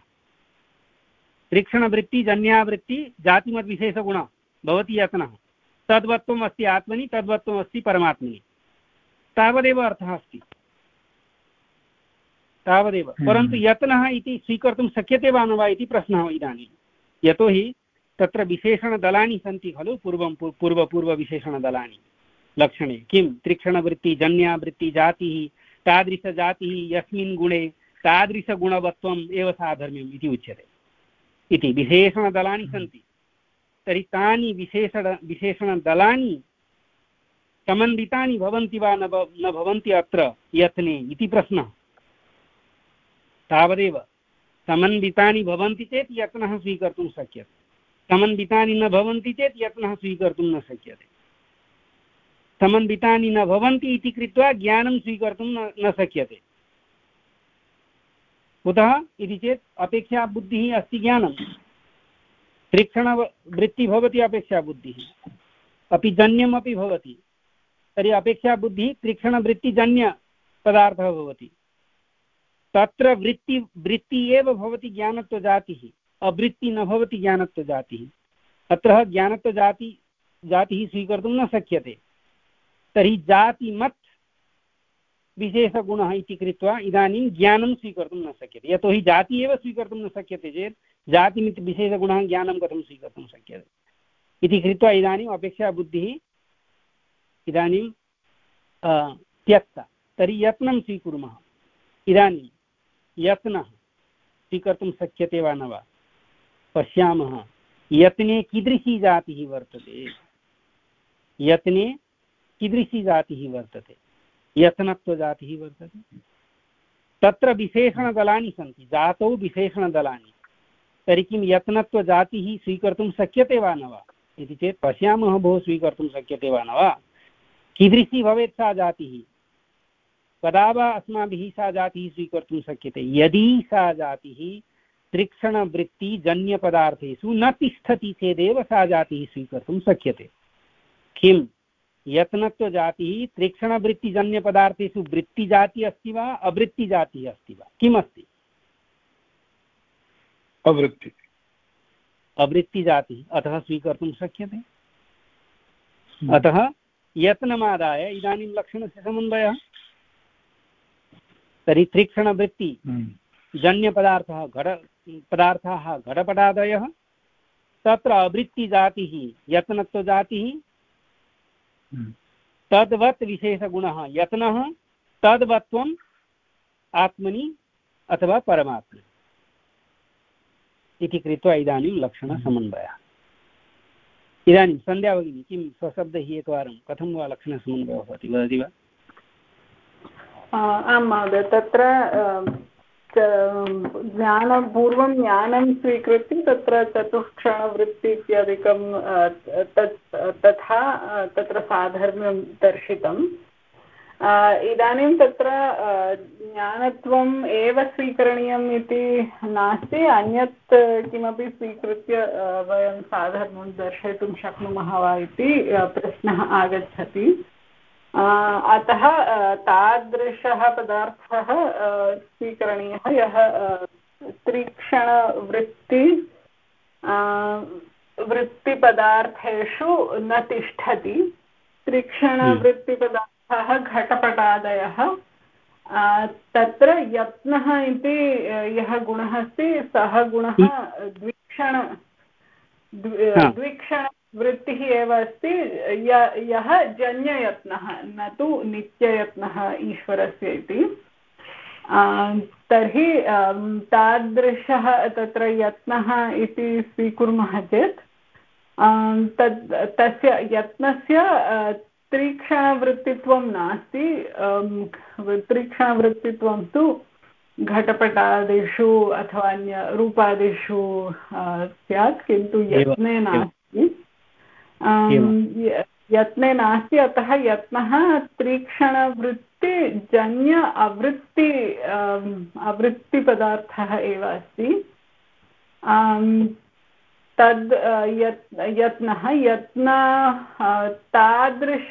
तीक्ष्णवृत्तिजन्यावृत्ति जातिमद्विशेषगुणः भवति यत्नः तद्वत्त्वम् अस्ति आत्मनि तद्वत्त्वम् अस्ति परमात्मनि तावदेव अर्थः अस्ति तावदेव परन्तु यत्नः इति स्वीकर्तुं शक्यते वा न वा इति प्रश्नः इदानीं यतोहि तत्र विशेषणदलानि सन्ति खलु पूर्वं पूर्वपूर्वविशेषणदलानि लक्षणे किं त्रिक्षणवृत्तिजन्यावृत्तिजातिः तादृशजातिः यस्मिन् गुणे तादृशगुणवत्वम् एव साधर्म्यम् इति उच्यते इति विशेषणदलानि सन्ति तर्हि तानि विशेषण विशेषणदलानि समन्वितानि भवन्ति वा न भवन्ति अत्र यत्ने इति प्रश्नः तावदेव समन्वितानि भवन्ति चेत् यत्नः स्वीकर्तुं शक्यते समन्वितानि न भवन्ति चेत् यत्नः स्वीकर्तुं न शक्यते समन्वितानि न भवन्ति इति कृत्वा ज्ञानं स्वीकर्तुं न शक्यते कुतः इति चेत् अपेक्षाबुद्धिः अस्ति ज्ञानं त्रिक्षणवृत्तिः भवति अपेक्षाबुद्धिः अपि जन्यमपि भवति तर्हि अपेक्षाबुद्धिः त्रिक्षणवृत्तिजन्यपदार्थः भवति तत्र वृत्ति वृत्ति एव भवति ज्ञानत्वजातिः अवृत्ति न भवति ज्ञानत्वजातिः अत्र ज्ञानत्वजाति जातिः स्वीकर्तुं न शक्यते तर्हि जातिमत् विशेषगुणः इति कृत्वा इदानीं ज्ञानं स्वीकर्तुं न शक्यते यतोहि जाति एव स्वीकर्तुं न शक्यते चेत् जातिमिति विशेषगुणः ज्ञानं कथं स्वीकर्तुं शक्यते इति कृत्वा इदानीम् अपेक्षाबुद्धिः इदानीं त्यक्ता तर्हि यत्नं स्वीकुर्मः इदानीं यत्नः स्वीकर्तुं शक्यते वा न वा पश्यामः यत्ने कीदृशी जातिः वर्तते यत्ने कीदृशी जातिः वर्तते यत्नत्वजातिः वर्तते तत्र विशेषणदलानि सन्ति जातौ विशेषणदलानि तर्हि किं यत्नत्वजातिः स्वीकर्तुं शक्यते वा न वा इति चेत् पश्यामः भोः स्वीकर्तुं शक्यते वा न वा कीदृशी भवेत् सा जातिः कदा वा अस्माभिः सा जातिः स्वीकर्तुं शक्यते यदि सा जातिः त्रिक्षणवृत्तिजन्यपदार्थेषु न तिष्ठति चेदेव सा जातिः स्वीकर्तुं शक्यते किं यत्नत्वजातिः त्रिक्षणवृत्तिजन्यपदार्थेषु वृत्तिजातिः अस्ति वा अवृत्तिजातिः अस्ति वा किम् अस्ति अवृत्ति अवृत्तिजातिः अतः स्वीकर्तुं शक्यते अतः यत्नमादाय इदानीं लक्षणस्य समन्वयः तर्हि त्रिक्षणवृत्ति जन्यपदार्थः घट पदार्थाः घटपटादयः तत्र अवृत्तिजातिः यत्नत्वजातिः तद्वत् विशेषगुणः यत्नः तद्वत्त्वम् आत्मनि अथवा परमात्मनि इति कृत्वा इदानीं लक्षणसमन्वयः इदानीं सन्ध्या भगिनी किं स्वशब्दैः एकवारं कथं वा लक्षणसमन्वयः भवति वदति वा? आं महोदय, तत्र ज्ञानं पूर्वं ज्ञानं स्वीकृत्य तत्र चतुष्क्षणवृत्ति इत्यादिकं तत् तथा तत्र साधर्म्यं दर्शितम्। इदानीं तत्र ज्ञानत्वम् एव स्वीकरणीयम् इति नास्ति, अन्यत् किमपि स्वीकृत्य वयं साधर्म्यं दर्शयितुं शक्नुमः वा इति प्रश्नः आगच्छति। अतः तादृशः पदार्थः स्वीकरणीयः यः त्रिक्षणवृत्ति वृत्तिपदार्थेषु न तिष्ठति। त्रिक्षणवृत्तिपदार्थः घटपटादयः, तत्र यत्नः इति यः गुणः अस्ति सः गुणः द्विक्षण द्विक्षण वृत्तिः एव अस्ति, यः जन्ययत्नः न तु नित्ययत्नः ईश्वरस्य इति। तर्हि तादृशः तत्र यत्नः इति स्वीकुर्मः चेत् तद् तस्य यत्नस्य त्रिक्षणवृत्तित्वं नास्ति। त्रिक्षणवृत्तित्वं तु घटपटादिषु अथवा अन्य रूपादिषु स्यात्, किन्तु यत्ने नास्ति। यत्ने नास्ति, अतः यत्नः त्रिक्षणवृत्तिजन्य अवृत्ति अवृत्तिपदार्थः एव अस्ति। तद् यत्नः यत्न तादृश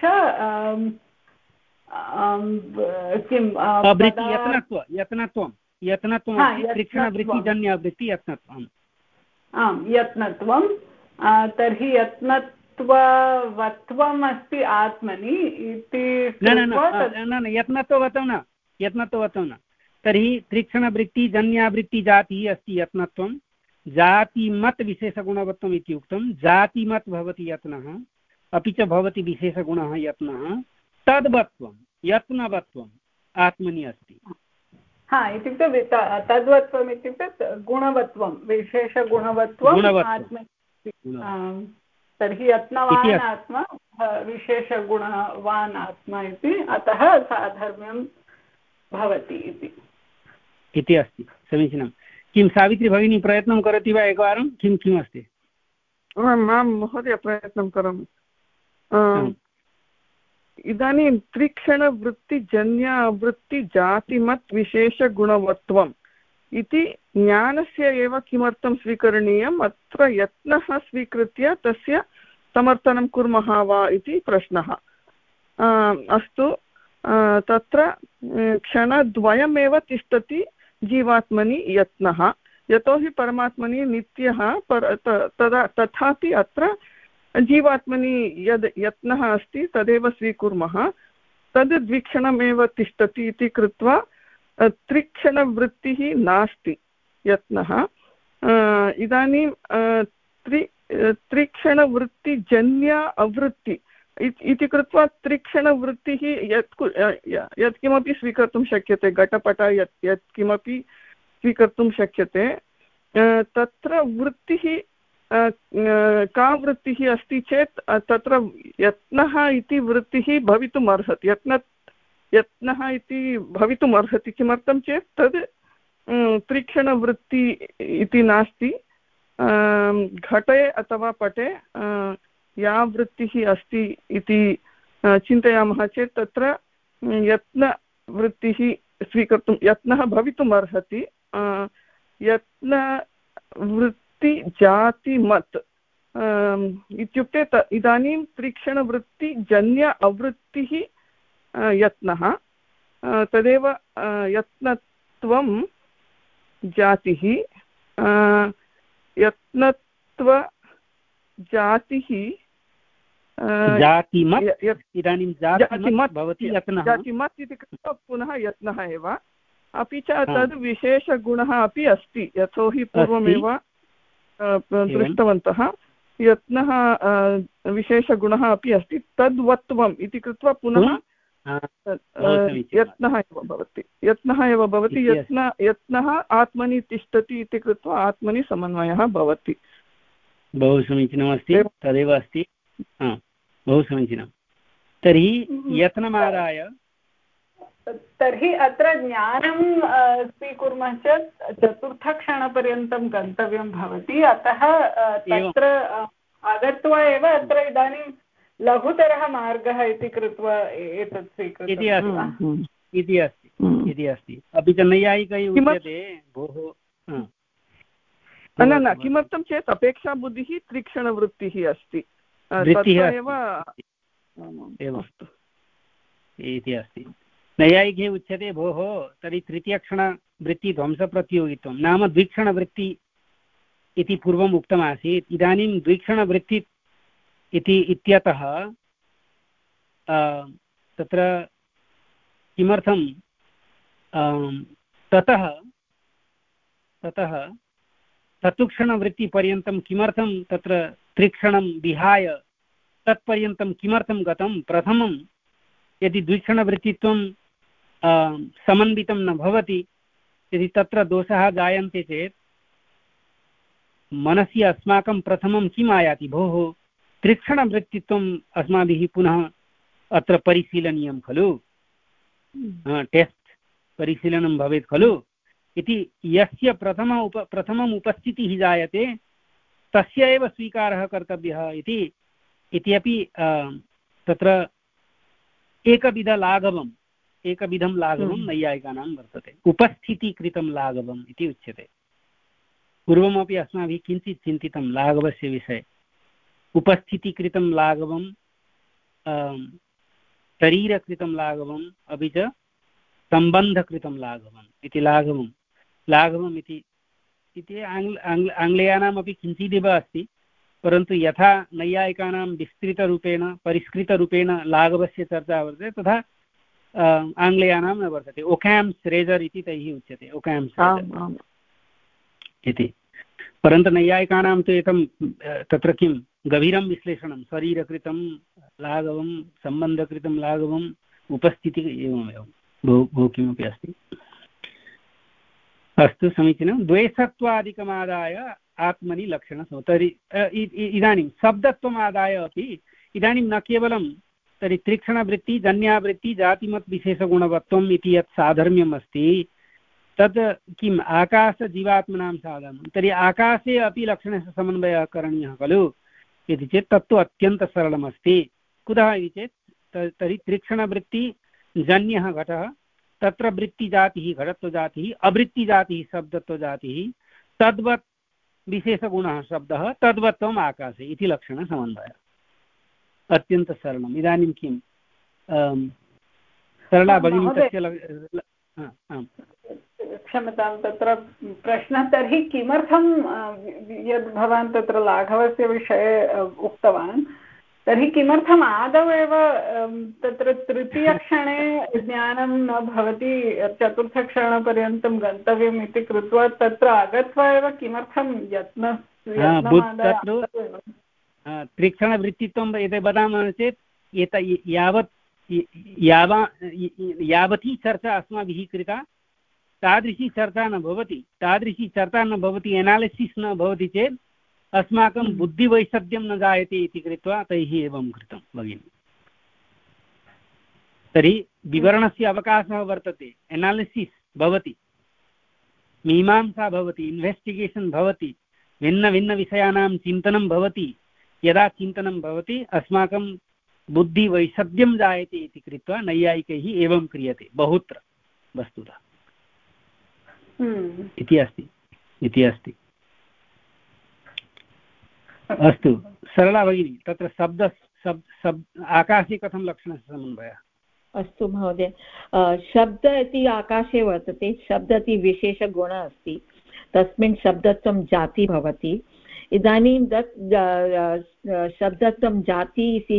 किं यत्नत्वं यत्नत्वं त्रिक्षणवृत्तिजन्य अवृत्ति यत्नत्वम् आम् यत्नत्वं। तर्हि यत्नत्ववत्वम् अस्ति आत्मनि इति यत्नत्ववत्वं न यत्नत्ववत्वं न तर्हि त्रिक्षणवृत्तिजन्यावृत्तिजातिः अस्ति यत्नत्वं। जातिमत् विशेषगुणवत्वम् इति उक्तं। जातिमत् भवति यत्नः, अपि च भवति विशेषगुणः यत्नः। तद्वत्वं यत्नवत्वम् आत्मनि अस्ति। हा, इत्युक्ते तद्वत्वम् इत्युक्ते गुणवत्वं, विशेषगुणवत्वम् आत्मनि। तर्हि यत्नवान् आत्मा विशेषगुणवान् आत्मा इति, अतः साधर्म्यं भवति इति अस्ति। समीचीनं। किं सावित्री भगिनी प्रयत्नं करोति वा एकवारं? किं किम् अस्ति? आं महोदय प्रयत्नं करोमि। इदानीं त्रिक्षणवृत्तिजन्यवृत्तिजातिमत् विशेषगुणवत्वम् इति ज्ञानस्य एव किमर्थं स्वीकरणीयम्? अत्र यत्नः स्वीकृत्य तस्य समर्थनं कुर्मः वा इति प्रश्नः। अस्तु, तत्र क्षणद्वयमेव तिष्ठति जीवात्मनि यत्नः, यतोहि परमात्मनि नित्यः पर तदा तथापि अत्र जीवात्मनि यद् यत्नः अस्ति तदेव स्वीकुर्मः। तद् द्विक्षणमेव तिष्ठति इति कृत्वा त्रिक्षणवृत्तिः नास्ति यत्नः। इदानीं त्रि त्रिक्षणवृत्तिजन्य अवृत्ति इति कृत्वा त्रिक्षणवृत्तिः यत् यत्किमपि स्वीकर्तुं शक्यते, घटपट यत् यत्किमपि स्वीकर्तुं शक्यते। तत्र वृत्तिः का वृत्तिः अस्ति चेत् तत्र यत्नः इति वृत्तिः भवितुम् अर्हति। यत्न यत्नः इति भवितुम् अर्हति। किमर्थं चेत् तद् त्रिक्षणवृत्ति इति नास्ति। घटे अथवा पटे या वृत्तिः अस्ति इति चिन्तयामः चेत् तत्र यत्नवृत्तिः स्वीकर्तुं यत्नः भवितुम् अर्हति। यत्नवृत्तिजातिमत् इत्युक्ते इदानीं त्रिक्षणवृत्तिजन्य अवृत्तिः यत्नः, तदेव यत्नत्वं जातिः। यत्नत्वजातिः इदानीं जातिमत् इति कृत्वा पुनः यत्नः एव। अपि च तद् विशेषगुणः अपि अस्ति, यतोहि पूर्वमेव दृष्टवन्तः। यत्नः विशेषगुणः अपि अस्ति। तद्वत्वम् इति कृत्वा पुनः यत्नः एव भवति यत्नः एव भवति यत्न यत्नः आत्मनि तिष्ठति इति कृत्वा आत्मनि समन्वयः भवति। बहु समीचीनमस्ति, तदेव अस्ति। बहु समीचीनं। तर्हि यत्नमादाय तर्हि अत्र ज्ञानं स्वीकुर्मः चेत् चतुर्थक्षणपर्यन्तं गन्तव्यं भवति। अतः तत्र आगत्वा एव अत्र इदानीं लघुतरः मार्गः इति कृत्वा एतत् स्वीकृतम् इति अस्ति इति अस्ति। अपि च नैयायिकैः उच्यते भोः न न किमर्थं चेत् अपेक्षाबुद्धिः त्रिक्षणवृत्तिः अस्ति इति अस्ति। नैयायिकैः उच्यते भोः तर्हि तृतीयक्षणवृत्तिध्वंसप्रतियोगित्वं नाम द्विक्षणवृत्ति इति पूर्वम् उक्तमासीत्। इदानीं द्विक्षणवृत्ति इति इत्यतः तत्र किमर्थं ततः ततः चतुक्षणवृत्तिपर्यन्तं किमर्थं तत्र त्रिक्षणं विहाय तत्पर्यन्तं किमर्थं गतं? प्रथमं यदि द्विक्षणवृत्तित्वं समन्वितं न भवति यदि तत्र दोषाः जायन्ते चेत् मनसि अस्माकं प्रथमं किम् आयाति? भोः त्रिक्षणवृत्तित्वम् अस्माभिः पुनः अत्र परिशीलनीयं खलु, टेस्ट् परिशीलनं भवेत् खलु इति यस्य प्रथम उप प्रथमम् उपस्थितिः जायते तस्य एव स्वीकारः कर्तव्यः इति इत्यपि तत्र एकविधलाघवम् एकविधं लाघवं नैयायिकानां वर्तते। उपस्थितिकृतं लाघवम् इति उच्यते। पूर्वमपि अस्माभिः किञ्चित् चिन्तितं लाघवस्य विषये। उपस्थितिकृतं लाघवं, शरीरकृतं लाघवम्, अपि च सम्बन्धकृतं लाघवम् इति लाघवं लाघवम् इति इति आङ्ग्ल आङ्ग्ल आङ्ग्लेयानामपि किञ्चिदिव अस्ति, परन्तु यथा नैयायिकानां विस्तृतरूपेण परिष्कृतरूपेण लाघवस्य चर्चा वर्तते तथा आङ्ग्लेयानां न वर्तते। ओकाम्स् रेजर् इति तैः उच्यते, ओकाम्स् इति। परन्तु नैयायिकानां तु एकं तत्र किं गभीरं विश्लेषणं, शरीरकृतं लाघवं, सम्बन्धकृतं लाघवम्, उपस्थितिः एवमेवं बहु बहु किमपि अस्ति। अस्तु समीचीनं। द्वेषत्वादिकमादाय आत्मनि लक्षणं। तर्हि इदानीं शब्दत्वमादाय अपि इदानीं न केवलं तर्हि त्रिक्षणवृत्ति, जन्यावृत्ति, जातिमत् विशेषगुणवत्वम् इति यत् साधर्म्यम् अस्ति तत् किम् आकाशजीवात्मनां साधर्म्यं। तर्हि आकाशे अपि लक्षणस्य समन्वयः करणीयः खलु इति चेत् तत्तु अत्यन्तसरलमस्ति। कुतः इति चेत् तर्हि त्रिक्षणवृत्ति जन्यः घटः, तत्र वृत्तिजातिः घटत्वजातिः, अवृत्तिजातिः शब्दत्वजातिः, तद्वत् विशेषगुणः शब्दः, तद्वत्त्वम् आकाशे इति लक्षणसमन्वयः। अत्यन्तसरलम्। इदानीं किं सरला भगिनी तस्य क्षम्यतां तत्र प्रश्नः तर्हि किमर्थं यद् भवान् तत्र लाघवस्य विषये उक्तवान् तर्हि किमर्थम् आदौ एव तत्र तृतीयक्षणे ज्ञानं न भवति, चतुर्थक्षणपर्यन्तं गन्तव्यम् इति कृत्वा तत्र आगत्वा एव किमर्थं यत्न त्रिक्षणवृत्तित्वं यदि वदामः चेत् एत यावत् यावा यावती चर्चा अस्माभिः कृता तादृशी चर्चा न भवति। तादृशी चर्चा न भवति, एनालिसिस् न भवति चेत् अस्माकं बुद्धिवैषद्यं न जायते इति कृत्वा तैः एवं कृतं भगिनि। तर्हि विवरणस्य अवकाशः वर्तते, एनालिसिस् भवति, मीमांसा भवति, इन्वेस्टिगेशन् भवति, भिन्नभिन्नविषयाणां चिन्तनं भवति। यदा चिन्तनं भवति अस्माकं बुद्धिवैषद्यं जायते इति कृत्वा नैयायिकैः एवं क्रियते बहुत्र वस्तुतः इति अस्ति इति अस्ति। अस्तु सरला भगिनी, तत्र शब्द शब्द शब्द आकाशे कथं लक्षणस्य समन्वयः? अस्तु महोदय, शब्द इति आकाशे वर्तते, शब्द इति विशेषगुणः अस्ति, तस्मिन् शब्दत्वं जाति भवति। इदानीं तत् शब्दत्वं जाति इति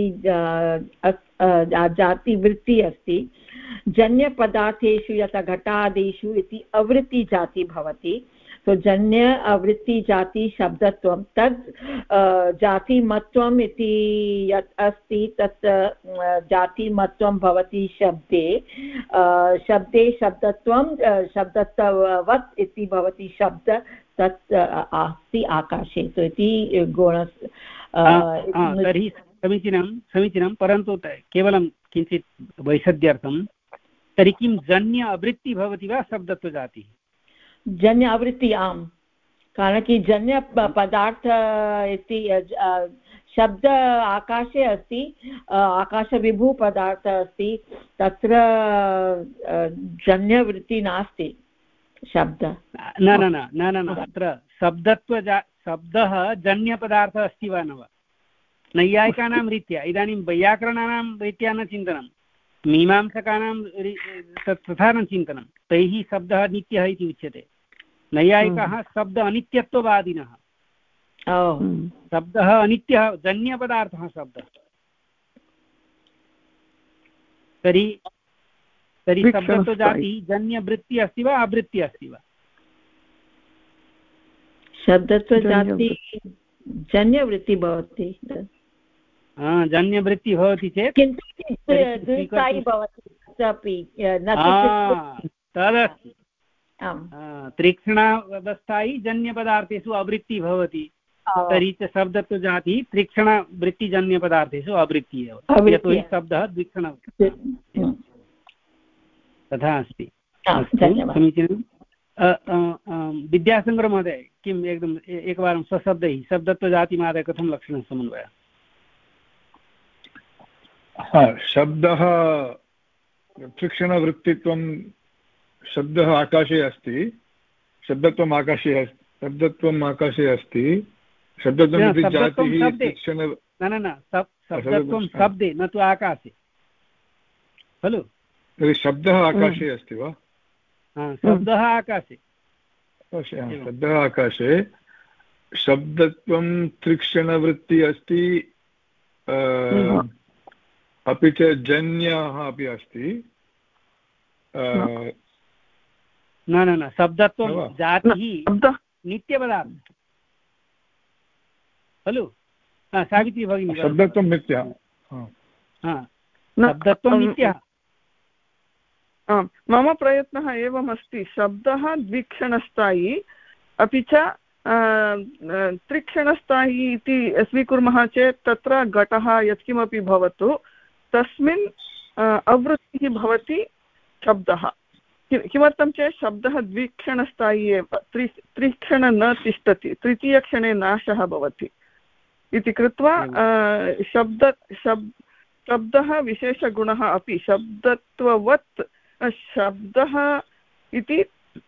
जातिवृत्तिः अस्ति। जन्यपदार्थेषु यथा घटादिषु इति अवृत्तिजाति भवति, सो जन्य अवृत्ति जाति शब्दत्वं तद् जातिमत्वम् इति यत् अस्ति तत् जातिमत्वं भवति शब्दे शब्दे शब्दत्वं शब्दत्ववत् इति भवति शब्द तत् अस्ति आकाशे तो इति गुण तर्हि समीचीनं समीचीनं परन्तु केवलं किञ्चित् वैषद्यर्थं तर्हि किं जन्य आवृत्ति भवति वा शब्दत्वजातिः जन्य आवृत्ति आम् कारण कि जन्य पदार्थ इति शब्द आकाशे अस्ति आकाशविभू पदार्थ अस्ति तत्र जन्यवृत्ति नास्ति शब्द न न न न न अत्र शब्दत्व शब्दः जन्यपदार्थः अस्ति वा न वा नैयायिकानां रीत्या इदानीं वैयाकरणानां रीत्या न चिन्तनं मीमांसकानां तथा न चिन्तनं तैः शब्दः नित्यः इति उच्यते नैयायिकाः शब्द अनित्यत्ववादिनः शब्दः अनित्यः जन्यपदार्थः शब्दः तर्हि तर्हि शब्दत्वजातिः जन्यवृत्तिः अस्ति वा आवृत्तिः अस्ति वा शब्दत्वजातिः जन्यवृत्तिः भवति जन्यवृत्तिः भवति चेत् किन्तु द्विस्थायी भवति तदस्ति तीक्ष्णावस्थायी जन्यपदार्थेषु आवृत्तिः भवति तर्हि च शब्दत्वजातिः तीक्ष्णवृत्तिजन्यपदार्थेषु आवृत्तिः एव यतोहि शब्दः द्विक्षण तथा अस्ति समीचीनं विद्याशङ्कर महोदय किम् एकदम् एकवारं स्वशब्दैः शब्दत्वजातिमादाय कथं लक्षणं समन्वयः हा शब्दः तीक्ष्णवृत्तित्वं शब्दः आकाशे अस्ति शब्दत्वम् आकाशे अस्ति शब्दत्वम् आकाशे अस्ति शब्दत्वम् इति जातिः तीक्ष्ण न न शब्दत्वं शब्दे न तु आकाशे खलु तर्हि शब्दः आकाशे अस्ति वा शब्दः आकाशे शब्दः आकाशे शब्दत्वं तीक्ष्णवृत्तिः अस्ति अपि च जन्यः अपि अस्ति न न न शब्दत्वं जातिः नित्यपदार्थः खलु सावित्री भगिनी शब्दत्वं नित्यः शब्दत्वं नित्यः आम् मम प्रयत्नः एवमस्ति शब्दः द्विक्षणस्थायी अपि च त्रिक्षणस्थायी इति स्वीकुर्मः चेत् तत्र घटः यत्किमपि भवतु तस्मिन् आवृत्तिः भवति शब्दः किमर्थं चेत् शब्दः द्विक्षणस्थायी एव त्रि त्रिक्षण न तिष्ठति तृतीयक्षणे नाशः भवति इति कृत्वा शब्द शब् शब्दः विशेषगुणः अपि शब्दत्ववत् शब्दः इति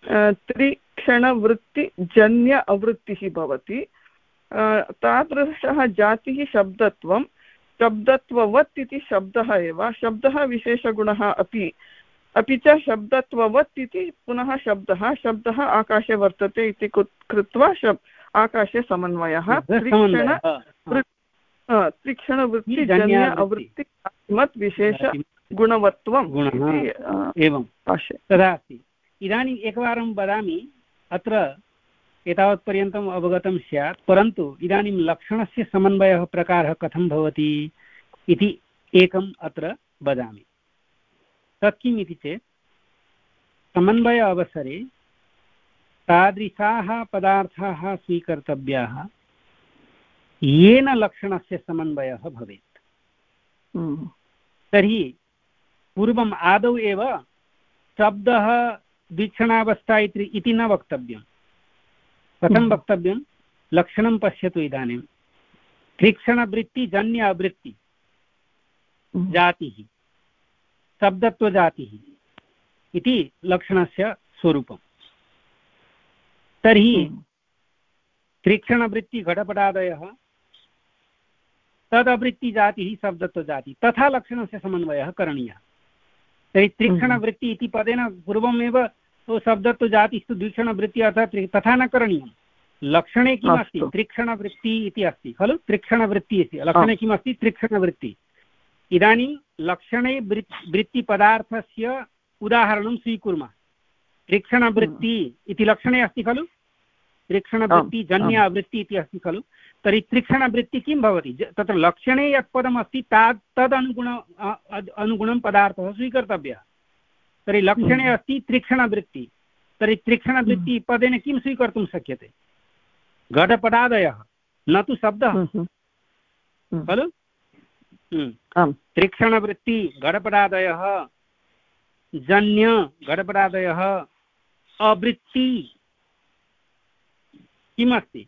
त्रिक्षणवृत्तिजन्य आवृत्तिः भवति तादृशः जातिः शब्दत्वं शब्दत्ववत् इति शब्दः एव शब्दः विशेषगुणः अपि अपि च शब्दत्ववत् इति पुनः शब्दः शब्दः आकाशे वर्तते इति कृत्वा शब् आकाशे समन्वयः त्रिक्षण त्रिक्षणवृत्तिजन्य आवृत्तिमत् विशेष गुणवत्वम् एवं तथा अस्ति इदानीम् एकवारं वदामि अत्र एतावत्पर्यन्तम् अवगतं स्यात् परन्तु इदानीं लक्षणस्य समन्वयः प्रकारः कथं भवति इति एकम् अत्र वदामि तत् किम् इति चेत् समन्वय अवसरे तादृशाः पदार्थाः स्वीकर्तव्याः येन लक्षणस्य समन्वयः भवेत् तर्हि पूर्वम् आदौ एव शब्दः द्विक्षणावस्था इति न वक्तव्यं कथं वक्तव्यं लक्षणं पश्यतु इदानीं तीक्ष्णवृत्तिजन्य आवृत्ति जातिः शब्दत्वजातिः इति लक्षणस्य स्वरूपं तर्हि तीक्ष्णवृत्तिघटपटादयः तदवृत्तिजातिः शब्दत्वजातिः तथा लक्षणस्य समन्वयः करणीयः तर्हि तीक्ष्णवृत्ति इति पदेन पूर्वमेव शब्दत्वजातिस्तु द्विक्षणवृत्ति अर्थात् तथा न करणीयं लक्षणे किमस्ति तीक्ष्णवृत्ति इति अस्ति खलु तीक्ष्णवृत्ति इति लक्षणे किमस्ति तीक्ष्णवृत्ति इदानीं लक्षणे वृत्तिपदार्थस्य उदाहरणं स्वीकुर्मः तीक्ष्णवृत्ति इति लक्षणे अस्ति खलु तीक्ष्णवृत्ति जन्यावृत्ति इति अस्ति खलु। तर्हि तीक्ष्णवृत्ति किं भवति? तत्र लक्षणे यत् पदम् अस्ति तात् तदनुगुण अनुगुणं पदार्थः स्वीकर्तव्यः। तर्हि लक्षणे अस्ति तीक्ष्णवृत्ति, तर्हि तीक्ष्णवृत्ति पदेन किं स्वीकर्तुं शक्यते? घटपटादयः, न तु शब्दः खलु। तीक्ष्णवृत्ति घटपटादयः, जन्य घटपटादयः, अवृत्ति किमस्ति?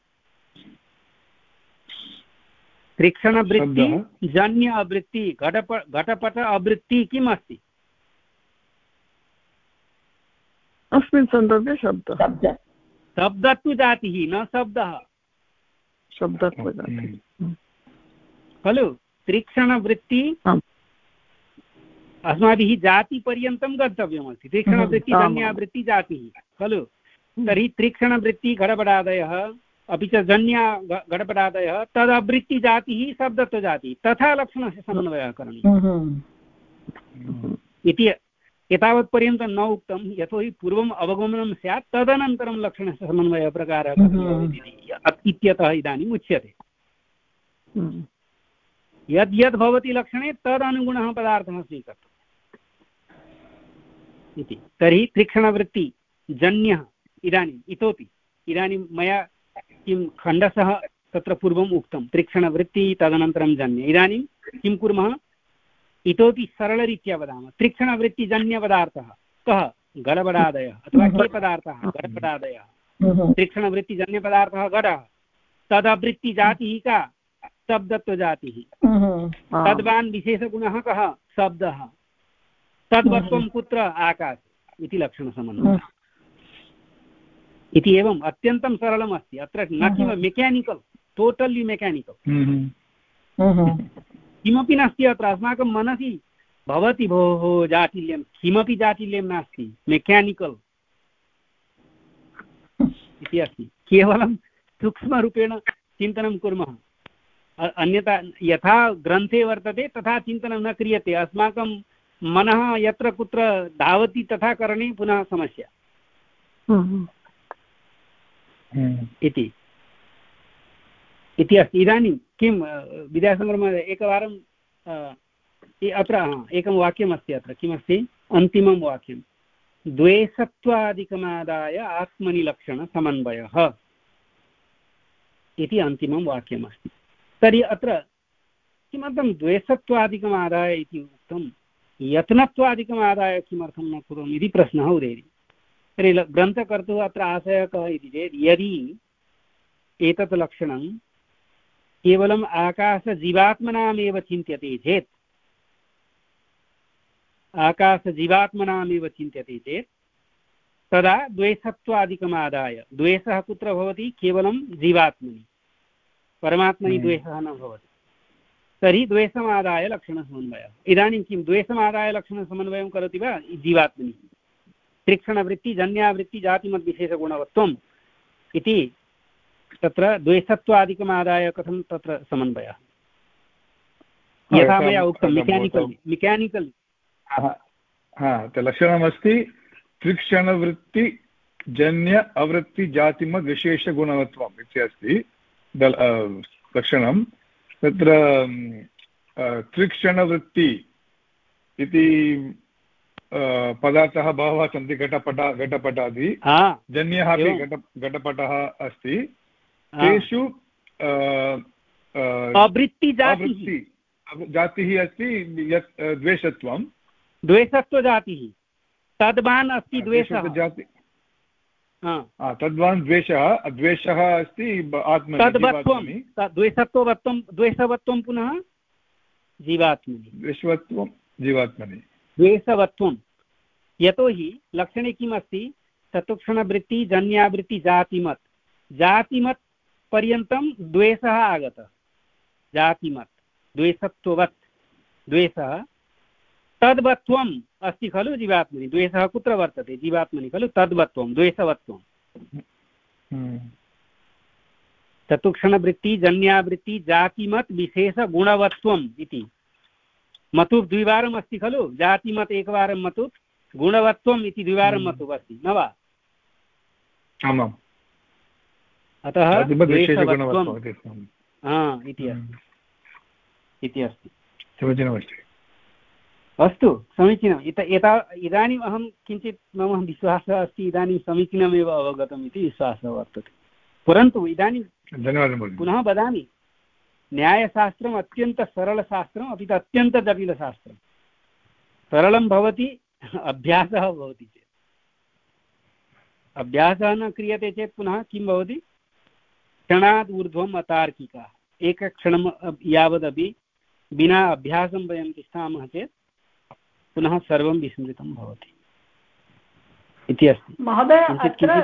तीक्ष्णवृत्ति जन्य अवृत्ति घटप घटपट अवृत्ति किम् अस्ति? अस्मिन् सन्दर्भे शब्दः। शब्दत्व जातिः न शब्दः, शब्दत्व जातिः खलु। तीक्ष्णवृत्ति अस्माभिः जातिपर्यन्तं गन्तव्यमस्ति। तीक्ष्णवृत्ति जन्यावृत्ति जातिः खलु। तर्हि तीक्ष्णवृत्ति घटपटादयः अपि च जन्या घटपटादयः तदवृत्तिजातिः शब्दत्वजातिः, तथा लक्षणस्य समन्वयः करणीयः इति एतावत्पर्यन्तं न उक्तं। यतोहि पूर्वम् अवगमनं स्यात्, तदनन्तरं लक्षणस्य समन्वयः प्रकारः इत्यतः इदानीम् उच्यते। यद् यद् भवति लक्षणे तदनुगुणः पदार्थः स्वीकर्तव्यः इति। तर्हि तीक्ष्णवृत्ति जन्यः इदानीम् इतोपि इदानीं मया किं खण्डशः तत्र पूर्वम् उक्तं तीक्ष्णवृत्ति तदनन्तरं जन्य। इदानीं किं कुर्मः? इतोपि सरलरीत्या वदामः। तीक्ष्णवृत्तिजन्यपदार्थः कः? घटपटादयः अथवा के पदार्थाः? घटपटादयः। तीक्ष्णवृत्तिजन्यपदार्थः घटः, तदवृत्तिजातिः का? शब्दत्वजातिः। तद्वान् विशेषगुणः कः? शब्दः। तद्वत्वं कुत्र? आकाशे इति लक्षणसमन्वयः इति। एवम् अत्यन्तं सरलम् अस्ति। अत्र न किं मेकानिकल्, टोटल्लि मेकानिकल् किमपि नास्ति। अत्र अस्माकं मनसि भवति भोः जाटिल्यं, किमपि जाटिल्यं नास्ति, मेकानिकल् इति अस्ति। केवलं सूक्ष्मरूपेण चिन्तनं कुर्मः, अन्यथा यथा ग्रन्थे वर्तते तथा चिन्तनं न क्रियते। अस्माकं मनः यत्र कुत्र धावति तथा करणे पुनः समस्या इति इति अस्ति। इदानीं किं विद्यासङ्ग्रमः एकवारं अत्र एकं वाक्यमस्ति, अत्र किमस्ति? अन्तिमं वाक्यं, द्वेषत्वादिकमादाय आत्मनि लक्षणसमन्वयः इति अन्तिमं वाक्यमस्ति। तर्हि अत्र किमर्थं द्वेषत्वादिकमादाय इति उक्तं? यत्नत्वादिकमादाय किमर्थं न कृतम् इति प्रश्नः उदेति। तर्हि ग्रन्थकर्तुः अत्र आशयः कः इति चेत्, यदि एतत् लक्षणं केवलम् आकाशजीवात्मनामेव चिन्त्यते चेत् आकाशजीवात्मनामेव चिन्त्यते चेत् तदा द्वेषत्वादिकमादाय, द्वेषः कुत्र भवति? केवलं जीवात्मनि, परमात्मनि द्वेषः न भवति। तर्हि द्वेषमादाय लक्षणसमन्वयः। इदानीं किं द्वेषमादाय लक्षणसमन्वयं करोति वा? जीवात्मनि। तीक्ष्णवृत्ति जन्यावृत्ति जातिमद्विशेषगुणवत्वम् इति तत्र द्वेषत्वादिकमादाय कथं तत्र समन्वयः? यथा मया उक्तं मेकानिकल् मेकानिकल् लक्षणमस्ति तीक्ष्णवृत्ति जन्य अवृत्ति जातिमद् विशेषगुणवत्वम् इत्यस्ति लक्षणं। तत्र तीक्ष्णवृत्ति इति पदार्थाः बहवः सन्ति। घटपट घटपटादि जन्यः अपि घट घटपटः अस्ति। तेषु अवृत्ति जातिः अस्ति यत् द्वेषत्वं, द्वेषत्वजातिः तद्वान् अस्ति द्वेषः जाति तद्वान् द्वेषः द्वेषः अस्ति आत्मनि तद्वत्वं द्वेषत्ववत्वं द्वेषवत्वं पुनः जीवात्मनि द्वेषवत्वं जीवात्मनि द्वेषवत्वं। यतोहि लक्षणे किम् अस्ति? चतुक्षणवृत्ति जन्यावृत्ति जातिमत्, जातिमत् पर्यन्तं द्वेषः आगतः। जातिमत् द्वेषत्ववत् द्वेषः, तद्वत्वम् अस्ति खलु जीवात्मनि। द्वेषः कुत्र वर्तते? जीवात्मनि खलु। तद्वत्वं द्वेषवत्वं। चतुक्षणवृत्ति जन्यावृत्ति जातिमत् विशेषगुणवत्वम् इति मतुः द्विवारम् अस्ति खलु। जातिमत् एकवारं मतुः, गुणवत्वम् इति द्विवारं मतुः अस्ति न वा? आमाम्। अतः द्वेषवत्वम् इति इति अस्ति, समीचीनमस्ति। अस्तु समीचीनम्। इत एता इदानीम् अहं किञ्चित् मम विश्वासः अस्ति इदानीं समीचीनमेव अवगतम् इति विश्वासः वर्तते। परन्तु इदानीं धन्यवादः पुनः वदामि, न्यायशास्त्रम् अत्यन्तसरलशास्त्रम् अपि च अत्यन्तजटिलशास्त्रं। सरलं भवति अभ्यासः भवति चेत्, अभ्यासः न क्रियते चेत् पुनः किं भवति, क्षणात् ऊर्ध्वम् अतार्किकाः। एकक्षणं यावदपि विना अभ्यासं वयं तिष्ठामः चेत् पुनः सर्वं विस्मृतं भवति इति अस्ति। महोदय, अत्र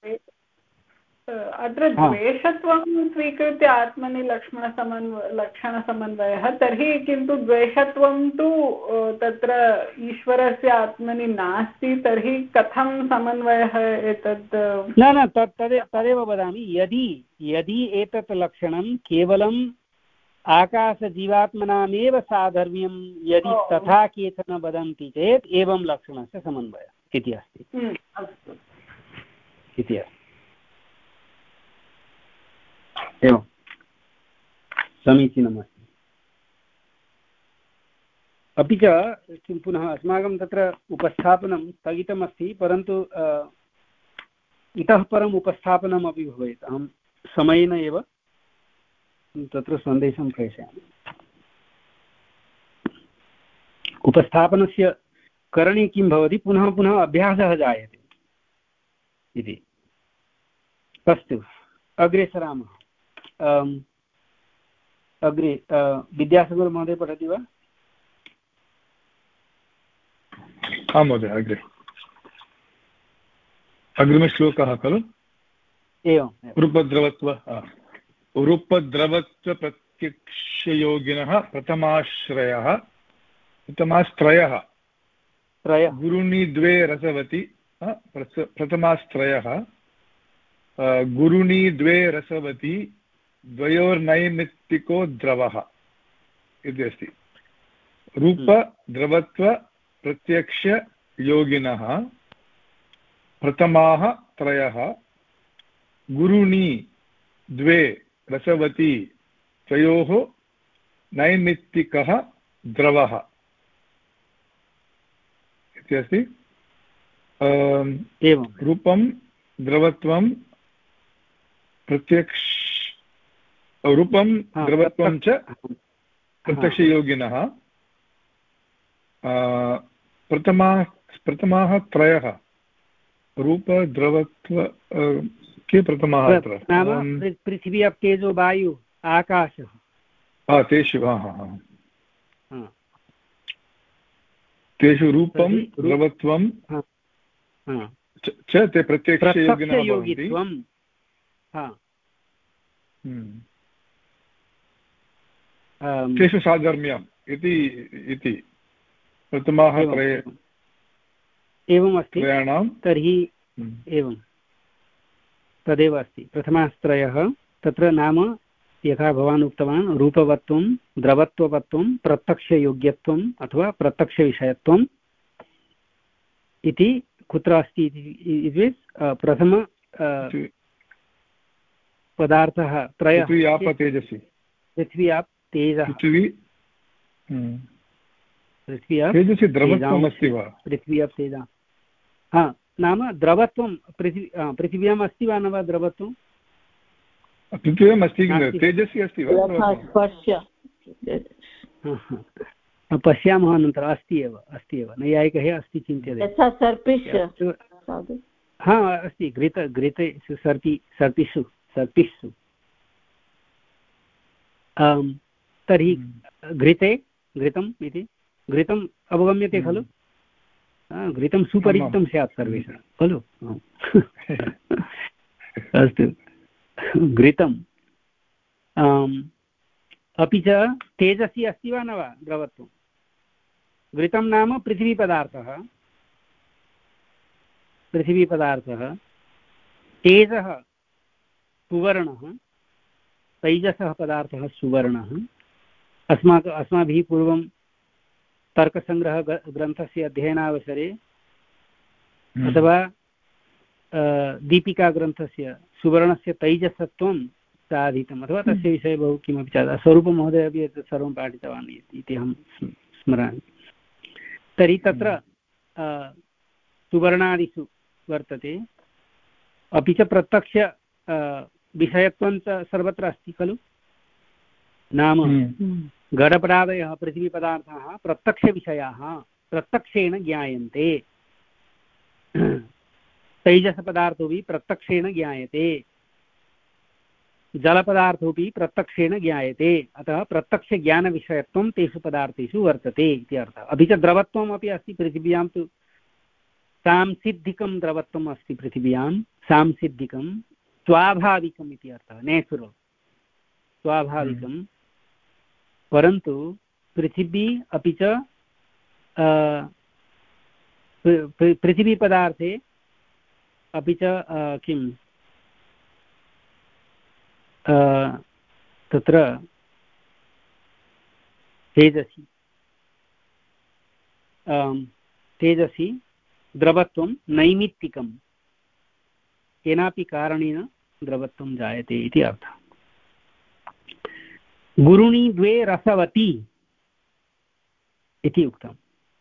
अत्र द्वेषत्वं स्वीकृत्य आत्मनि लक्ष्मणसमन्व लक्षणसमन्वयः, तर्हि किन्तु द्वेषत्वं तु तत्र ईश्वरस्य आत्मनि नास्ति, तर्हि कथं समन्वयः एतत्? न न तत् तदेव तदेव वदामि, यदि यदि एतत् लक्षणं केवलम् आकाशजीवात्मनामेव साधर्म्यं यदि तथा केचन वदन्ति चेत् एवं लक्षणस्य समन्वयः इति अस्ति इति अस्ति। एवं समीचीनमस्ति। अपि च किं पुनः अस्माकं तत्र उपस्थापनं स्थगितमस्ति, परन्तु इतः परम् उपस्थापनमपि भवेत्। अहं समयेन एव तत्र सन्देशं प्रेषयामि। उपस्थापनस्य करणे किं भवति, पुनः पुनः अभ्यासः जायते इति। अस्तु, अग्रे सरामः। अग्रे विद्यासागर महोदय पठति वा? आं महोदय, अग्रे अग्रिमश्लोकः खलु? एवं रूपद्रवत्व रूपद्रवत्वप्रत्यक्षयोगिनः प्रथमाश्रयः प्रथमाश्रयः गुरुणि द्वे रसवति प्रथमाश्रयः गुरुणि द्वे रसवति द्वयोर्नैमित्तिको द्रवः इति अस्ति। रूपद्रवत्वप्रत्यक्षयोगिनः प्रथमाः त्रयः गुरुणि द्वे रसवती तयोः नैमित्तिकः द्रवः इति अस्ति। एवं रूपं द्रवत्वं प्रत्यक्ष रूपं द्रवत्वं च प्रत्यक्षयोगिनः प्रथमा प्रथमाः त्रयः रूपद्रवत्व के प्रथमाः अत्र नाम पृथिवी अप् तेजो वायु आकाशः तेषु हा हा हा तेषु रूपं द्रवत्वं च ते प्रत्यक्षयोगिनः भवन्ति। तेषु साधर्म्यम् इति इति प्रथमाः त्रये एवमस्ति। तर्हि एवं तदेव अस्ति। प्रथमास्त्रयः तत्र नाम यथा भवान् उक्तवान् रूपवत्वं द्रवत्ववत्वं प्रत्यक्षयोग्यत्वम् अथवा प्रत्यक्षविषयत्वम् इति कुत्र अस्ति इति प्रथम पदार्थः त्रयः पृथ्वी आप तेजसि पृथ्वी आप तेजः पृथ्वी पृथ्वी आप तेजसि द्रवत्वम् अस्ति वा? पृथ्वी आप तेजः हा नाम द्रवत्वं पृथ्वी पृथिव्याम् अस्ति वा न वा द्रवत्वं? पृथिव्याम् अस्ति, तेजसि अस्ति वा? पश्यामः अनन्तरम्। अस्ति एव अस्ति एव नैयायिकः अस्ति चिन्त्यते। हा अस्ति घृत घृतेषु सर्पि सर्पिषु सर्पिषु तर्हि घृते घृतम् इति घृतम् अवगम्यते खलु? घृतं सुपरिचितं स्यात् सर्वेषां खलु? अस्तु, घृतम् अपि च तेजसि अस्ति वा न वा द्रवत्वं? घृतं नाम पृथिवीपदार्थः पृथिवीपदार्थः तेजः सुवर्णः तैजसः पदार्थः सुवर्णः। अस्माकम् अस्माभिः पूर्वं तर्कसङ्ग्रहग्रन्थस्य अध्ययनावसरे अथवा दीपिकाग्रन्थस्य सुवर्णस्य तैजसत्वं साधितम् अथवा तस्य विषये बहु किमपि च स्वरूपमहोदय अपि एतत् सर्वं पाठितवान् इति अहं स्मरामि। तर्हि तत्र सुवर्णादिषु वर्तते, अपि च प्रत्यक्ष विषयत्वं च सर्वत्र अस्ति खलु। नाम घटपटादयः पृथिवीपदार्थाः प्रत्यक्षविषयाः प्रत्यक्षेण ज्ञायन्ते, तैजसपदार्थोऽपि प्रत्यक्षेण ज्ञायते, जलपदार्थोऽपि प्रत्यक्षेण ज्ञायते। अतः प्रत्यक्षज्ञानविषयत्वं तेषु पदार्थेषु वर्तते इति अर्थः। अपि च द्रवत्वमपि अस्ति पृथिव्यां तु सांसिद्धिकं द्रवत्वम् अस्ति पृथिव्यां, सांसिद्धिकं स्वाभाविकम् इति अर्थः, नेचुरल् स्वाभाविकं। परन्तु पृथिवी अपि च पृथिवीपदार्थे अपि च किं तत्र तेजसि तेजसि द्रवत्वं नैमित्तिकं, केनापि कारणेन द्रवत्वं जायते इति अर्थः। गुरुणि द्वे रसवती इति उक्तम्।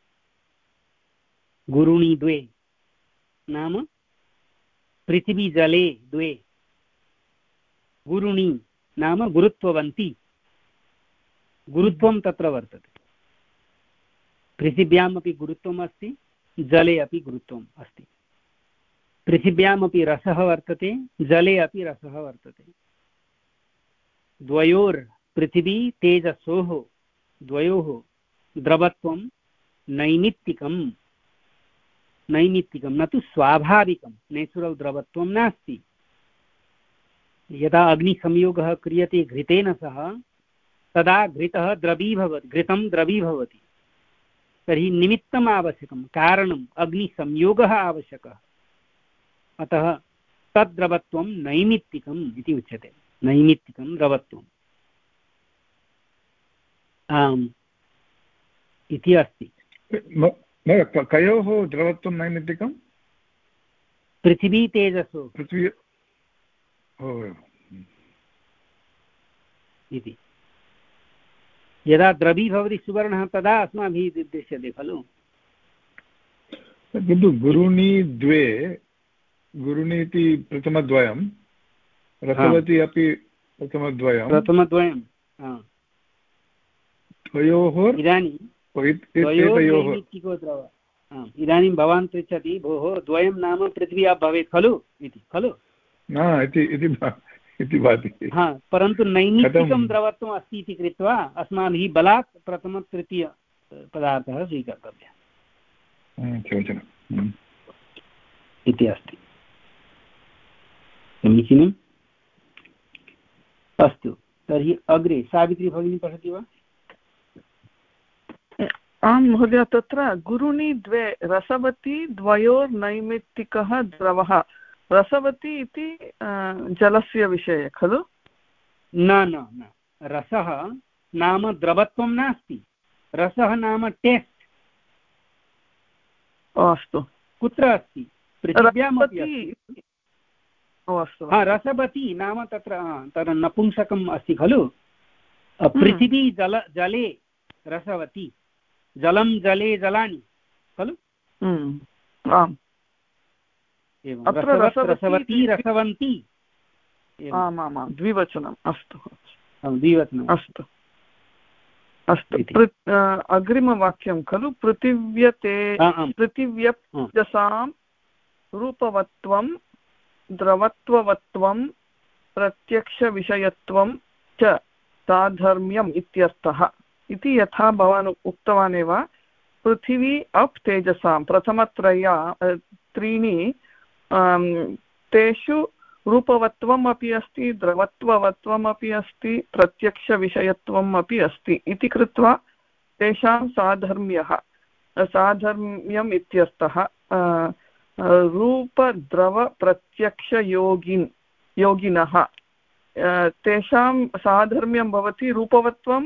गुरुणि द्वे नाम पृथिवी जले द्वे, गुरुणि नाम गुरुत्ववन्ती, गुरुत्वं तत्र वर्तते। पृथिव्यामपि गुरुत्वम् अस्ति, जले अपि गुरुत्वम् अस्ति। पृथिव्यामपि रसः वर्तते, जले अपि रसः वर्तते। द्वयोर् पृथिवी तेजसोः द्वयोः द्रवत्वं नैमित्तिकं, नैमित्तिकं न तु स्वाभाविकं, नेचुरल् द्रवत्वं नास्ति। यदा अग्निसंयोगः क्रियते घृतेन सह तदा घृतः द्रवीभवति, घृतं द्रवीभवति। तर्हि निमित्तम् आवश्यकं, कारणम् अग्निसंयोगः आवश्यकः। अतः तद्द्रवत्वं नैमित्तिकम् इति उच्यते, नैमित्तिकं द्रवत्वम् आम् इति अस्ति। कयोः द्रवत्वं नैमित्तिकं? पृथिवी तेजसो पृथ्वी इति। यदा द्रवी भवति सुवर्णः तदा अस्माभिः निर्दिश्यते खलु। किन्तु गुरुणि द्वे, गुरुणि इति प्रथमद्वयं, रसवती अपि प्रथमद्वयं, प्रथमद्वयं द्वयोः इदानीं इदानीं भवान् पृच्छति भोः द्वयं नाम पृथिव्या भवेत् खलु इति खलु न इति भाति। हा, परन्तु नैमित्तिकं द्रवत्वम् अस्ति इति कृत्वा अस्माभिः बलात् प्रथमतृतीय पदार्थः स्वीकर्तव्यः इति अस्ति। समीचीनम्। अस्तु, तर्हि अग्रे सावित्री भगिनी पठति वा? आं महोदय, तत्र गुरुणि द्वे रसवती द्वयोर्नैमित्तिकः द्रवः। रसवती इति जलस्य विषये खलु? न न न, रसः नाम द्रवत्वं नास्ति, रसः नाम टेस्ट्। अस्तु, कुत्र अस्ति? पृथिव्यामपि अस्ति। अस्तु, हा, रसवती नाम तत्र तत्र नपुंसकम् अस्ति खलु। पृथिवी जल जले रसवती, जलं जले जलानि खलु। आम्, रसवती रसवन्ती, आमामां द्विवचनम्। अस्तु द्विवचनम्। अस्तु अस्तु अग्रिमवाक्यं खलु। पृथिव्यते पृथिव्यप्यसां रूपवत्वं द्रवत्ववत्वं प्रत्यक्षविषयत्वं च साधर्म्यम् इत्यर्थः इति यथा भवान् उक्तवान् एव। पृथिवी अप् तेजसां प्रथमत्रया त्रीणि तेषु रूपवत्वम् अपि अस्ति, द्रवत्ववत्वम् अपि अस्ति, प्रत्यक्षविषयत्वम् अपि अस्ति इति कृत्वा तेषां साधर्म्यः साधर्म्यम् इत्यर्थः। रूपद्रवप्रत्यक्षयोगिन् योगिनः तेषां साधर्म्यं भवति रूपवत्वं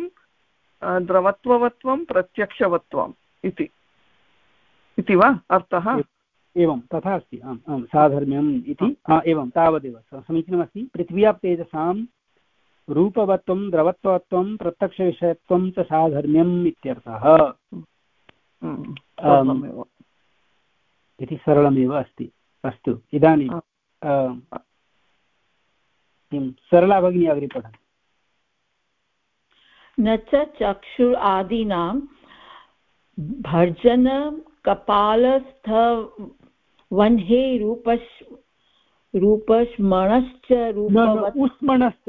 द्रवत्ववत्वं प्रत्यक्षवत्वम् इति इति वा अर्थः? एवं तथा अस्ति आम् आं साधर्म्यम् इति एवं तावदेव समीचीनमस्ति। पृथिव्यां तेजसां रूपवत्वं द्रवत्वत्वं प्रत्यक्षविषयत्वं च साधर्म्यम् इत्यर्थः इति सरलमेव अस्ति। अस्तु इदानीं किं सरला भगिनी अग्रे पठतु। न च चक्षु आदीनां भर्जन कपालस्थ वह्ने रूपस् रूपस्मणश्च रूपवत्मणश्च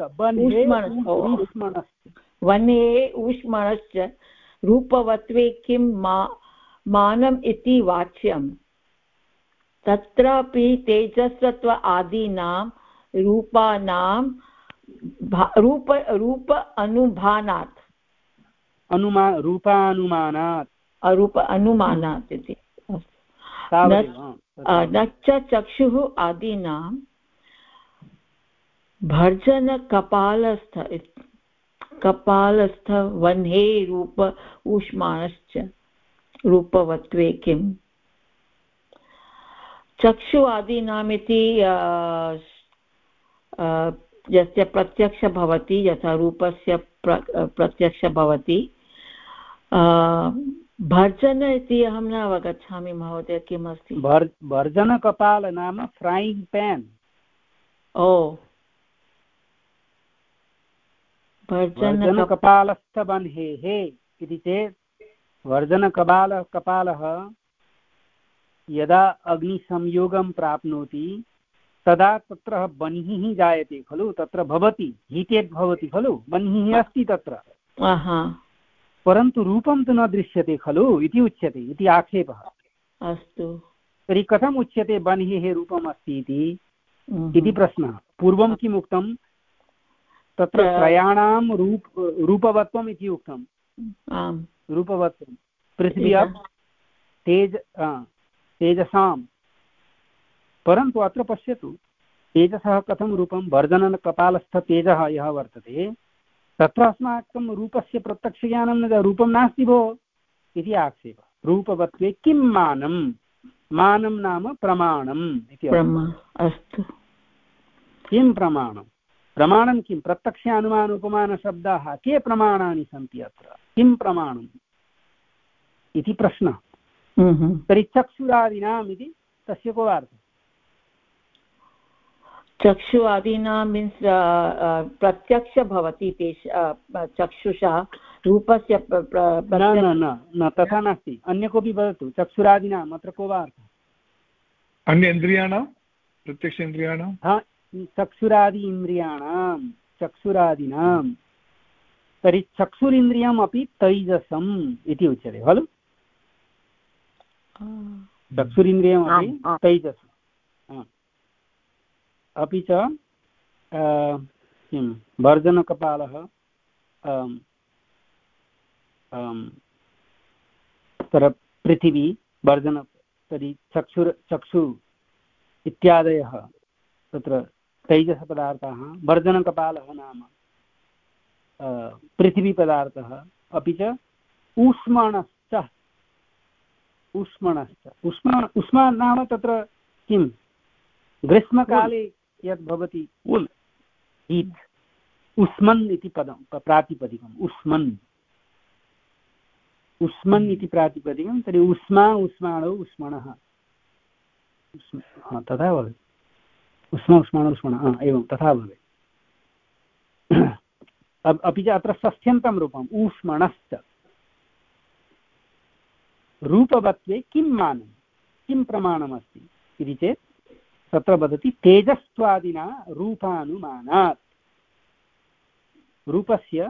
वह्ने ऊष्मणश्च रूपवत्वे किं मा मानम् इति वाच्यम्। तत्रापि तेजस्त्व आदीनां रूपाणां रूप रूप अनुमानात् अनुमा रूपानुमानात् अरूप अनुमानात् इति न च चक्षुः आदीनां भर्जन कपालस्थ कपालस्थ वह्ने रूप ऊष्माणश्च रूपवत्वे किम्। चक्षु आदीनाम् इति यस्य प्रत्यक्ष भवति यथा रूपस्य प्र प्रत्यक्ष भवति। भर्जन इति अहं न अवगच्छामि महोदय किमस्ति। भर् भर्जनकपाल नाम फ्रैङ्ग् पेन्। ओ भर्जनकपालस्थवह्नेः इति चेत् भर्जनकपाल कपालः यदा अग्निसंयोगं प्राप्नोति तदा तत्र बह्निः जायते खलु, तत्र भवति हीटेड् भवति खलु, बह्निः अस्ति तत्र, परन्तु रूपं तु न दृश्यते खलु इति उच्यते इति आक्षेपः। अस्तु, तर्हि कथम् उच्यते बह्नेः रूपम् अस्ति इति इति प्रश्नः। पूर्वं किम् उक्तं, तत्र त्रयाणां रूप रूपवत्वम् इति उक्तं। रूपवत्वं पृथिव्यां तेज तेजसां, परन्तु अत्र पश्यतु तेजसः कथं रूपं, भर्जनकपालस्थतेजः यः वर्तते तत्र अस्माकं रूपस्य प्रत्यक्षज्ञानं न, रूपं नास्ति भो इति आक्षेपः। रूपवत्वे किं मानं, मानं नाम प्रमाणम् इति। अस्तु, किं प्रमाणं, प्रमाणं किं, प्रत्यक्ष अनुमान उपमानशब्दाः के प्रमाणानि सन्ति अत्र, किं प्रमाणम् इति प्रश्नः। तर्हि चक्षुरादीनाम् इति तस्य को अर्थः? चक्षु आदीनां मीन्स् प्रत्यक्ष भवति तेष चक्षुषा रूपस्य न न न तथा नास्ति, अन्य कोऽपि वदतु। चक्षुरादीनाम् अत्र को वा अर्थः? अन्य इन्द्रियाणां, प्रत्यक्ष इन्द्रियाणां। हा, चक्षुरादि इन्द्रियाणां, चक्षुरादीनां। तर्हि चक्षुरिन्द्रियम् अपि तैजसम् इति उच्यते खलु। चक्षुरिन्द्रियमपि तैजसम्। अपि च किं भर्जनकपालः तत्र पृथिवी भर्जन, तर्हि चक्षुर् चक्षु इत्यादयः तत्र तैजसपदार्थाः। भर्जनकपालः नाम पृथिवीपदार्थः। अपि च ऊष्मणश्च, ऊष्मणश्च उष्मा उष्मा नाम तत्र किं, ग्रीष्मकाले यद् भवति उल् हीट्, उष्मन् इति पदं प्रातिपदिकम्, उष्मन् उष्मन् इति प्रातिपदिकं। तर्हि उष्मा उष्माणौ उष्मणः, तथा भवेत्, उष्मा उष्माणौ उष्मणः, एवं तथा भवेत्। अपि च अत्र षष्ठ्यन्तं रूपम् ऊष्मणश्च। रूपवत्वे किं मानं, किं प्रमाणमस्ति इति चेत् तत्र वदति तेजस्त्वादिना रूपानुमानात्। रूपस्य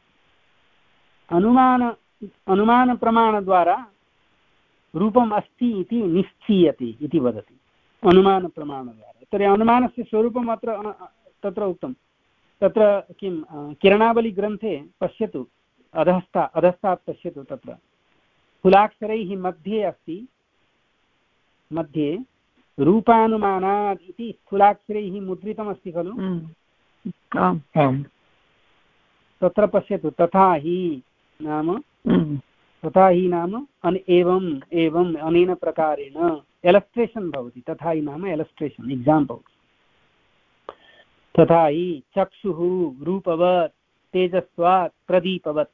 अनुमान अनुमानप्रमाणद्वारा रूपम् अस्ति इति निश्चीयते इति वदति, अनुमानप्रमाणद्वारा। तर्हि अनुमानस्य स्वरूपम् अत्र तत्र उक्तं। तत्र किं किरणावलिग्रन्थे पश्यतु, अधस्था अधस्तात् पश्यतु, तत्र स्थूलाक्षरैः मध्ये अस्ति, मध्ये रूपानुमानात् इति स्थूलाक्षरैः मुद्रितमस्ति खलु। तत्र पश्यतु, तथा हि नाम, तथा हि नाम अन एवम् एवम् अनेन प्रकारेण एलस्ट्रेशन् भवति। तथा हि नाम एलस्ट्रेशन् एक्साम्पल्। तथा हि चक्षुः रूपवत् तेजस्वात् प्रदीपवत्।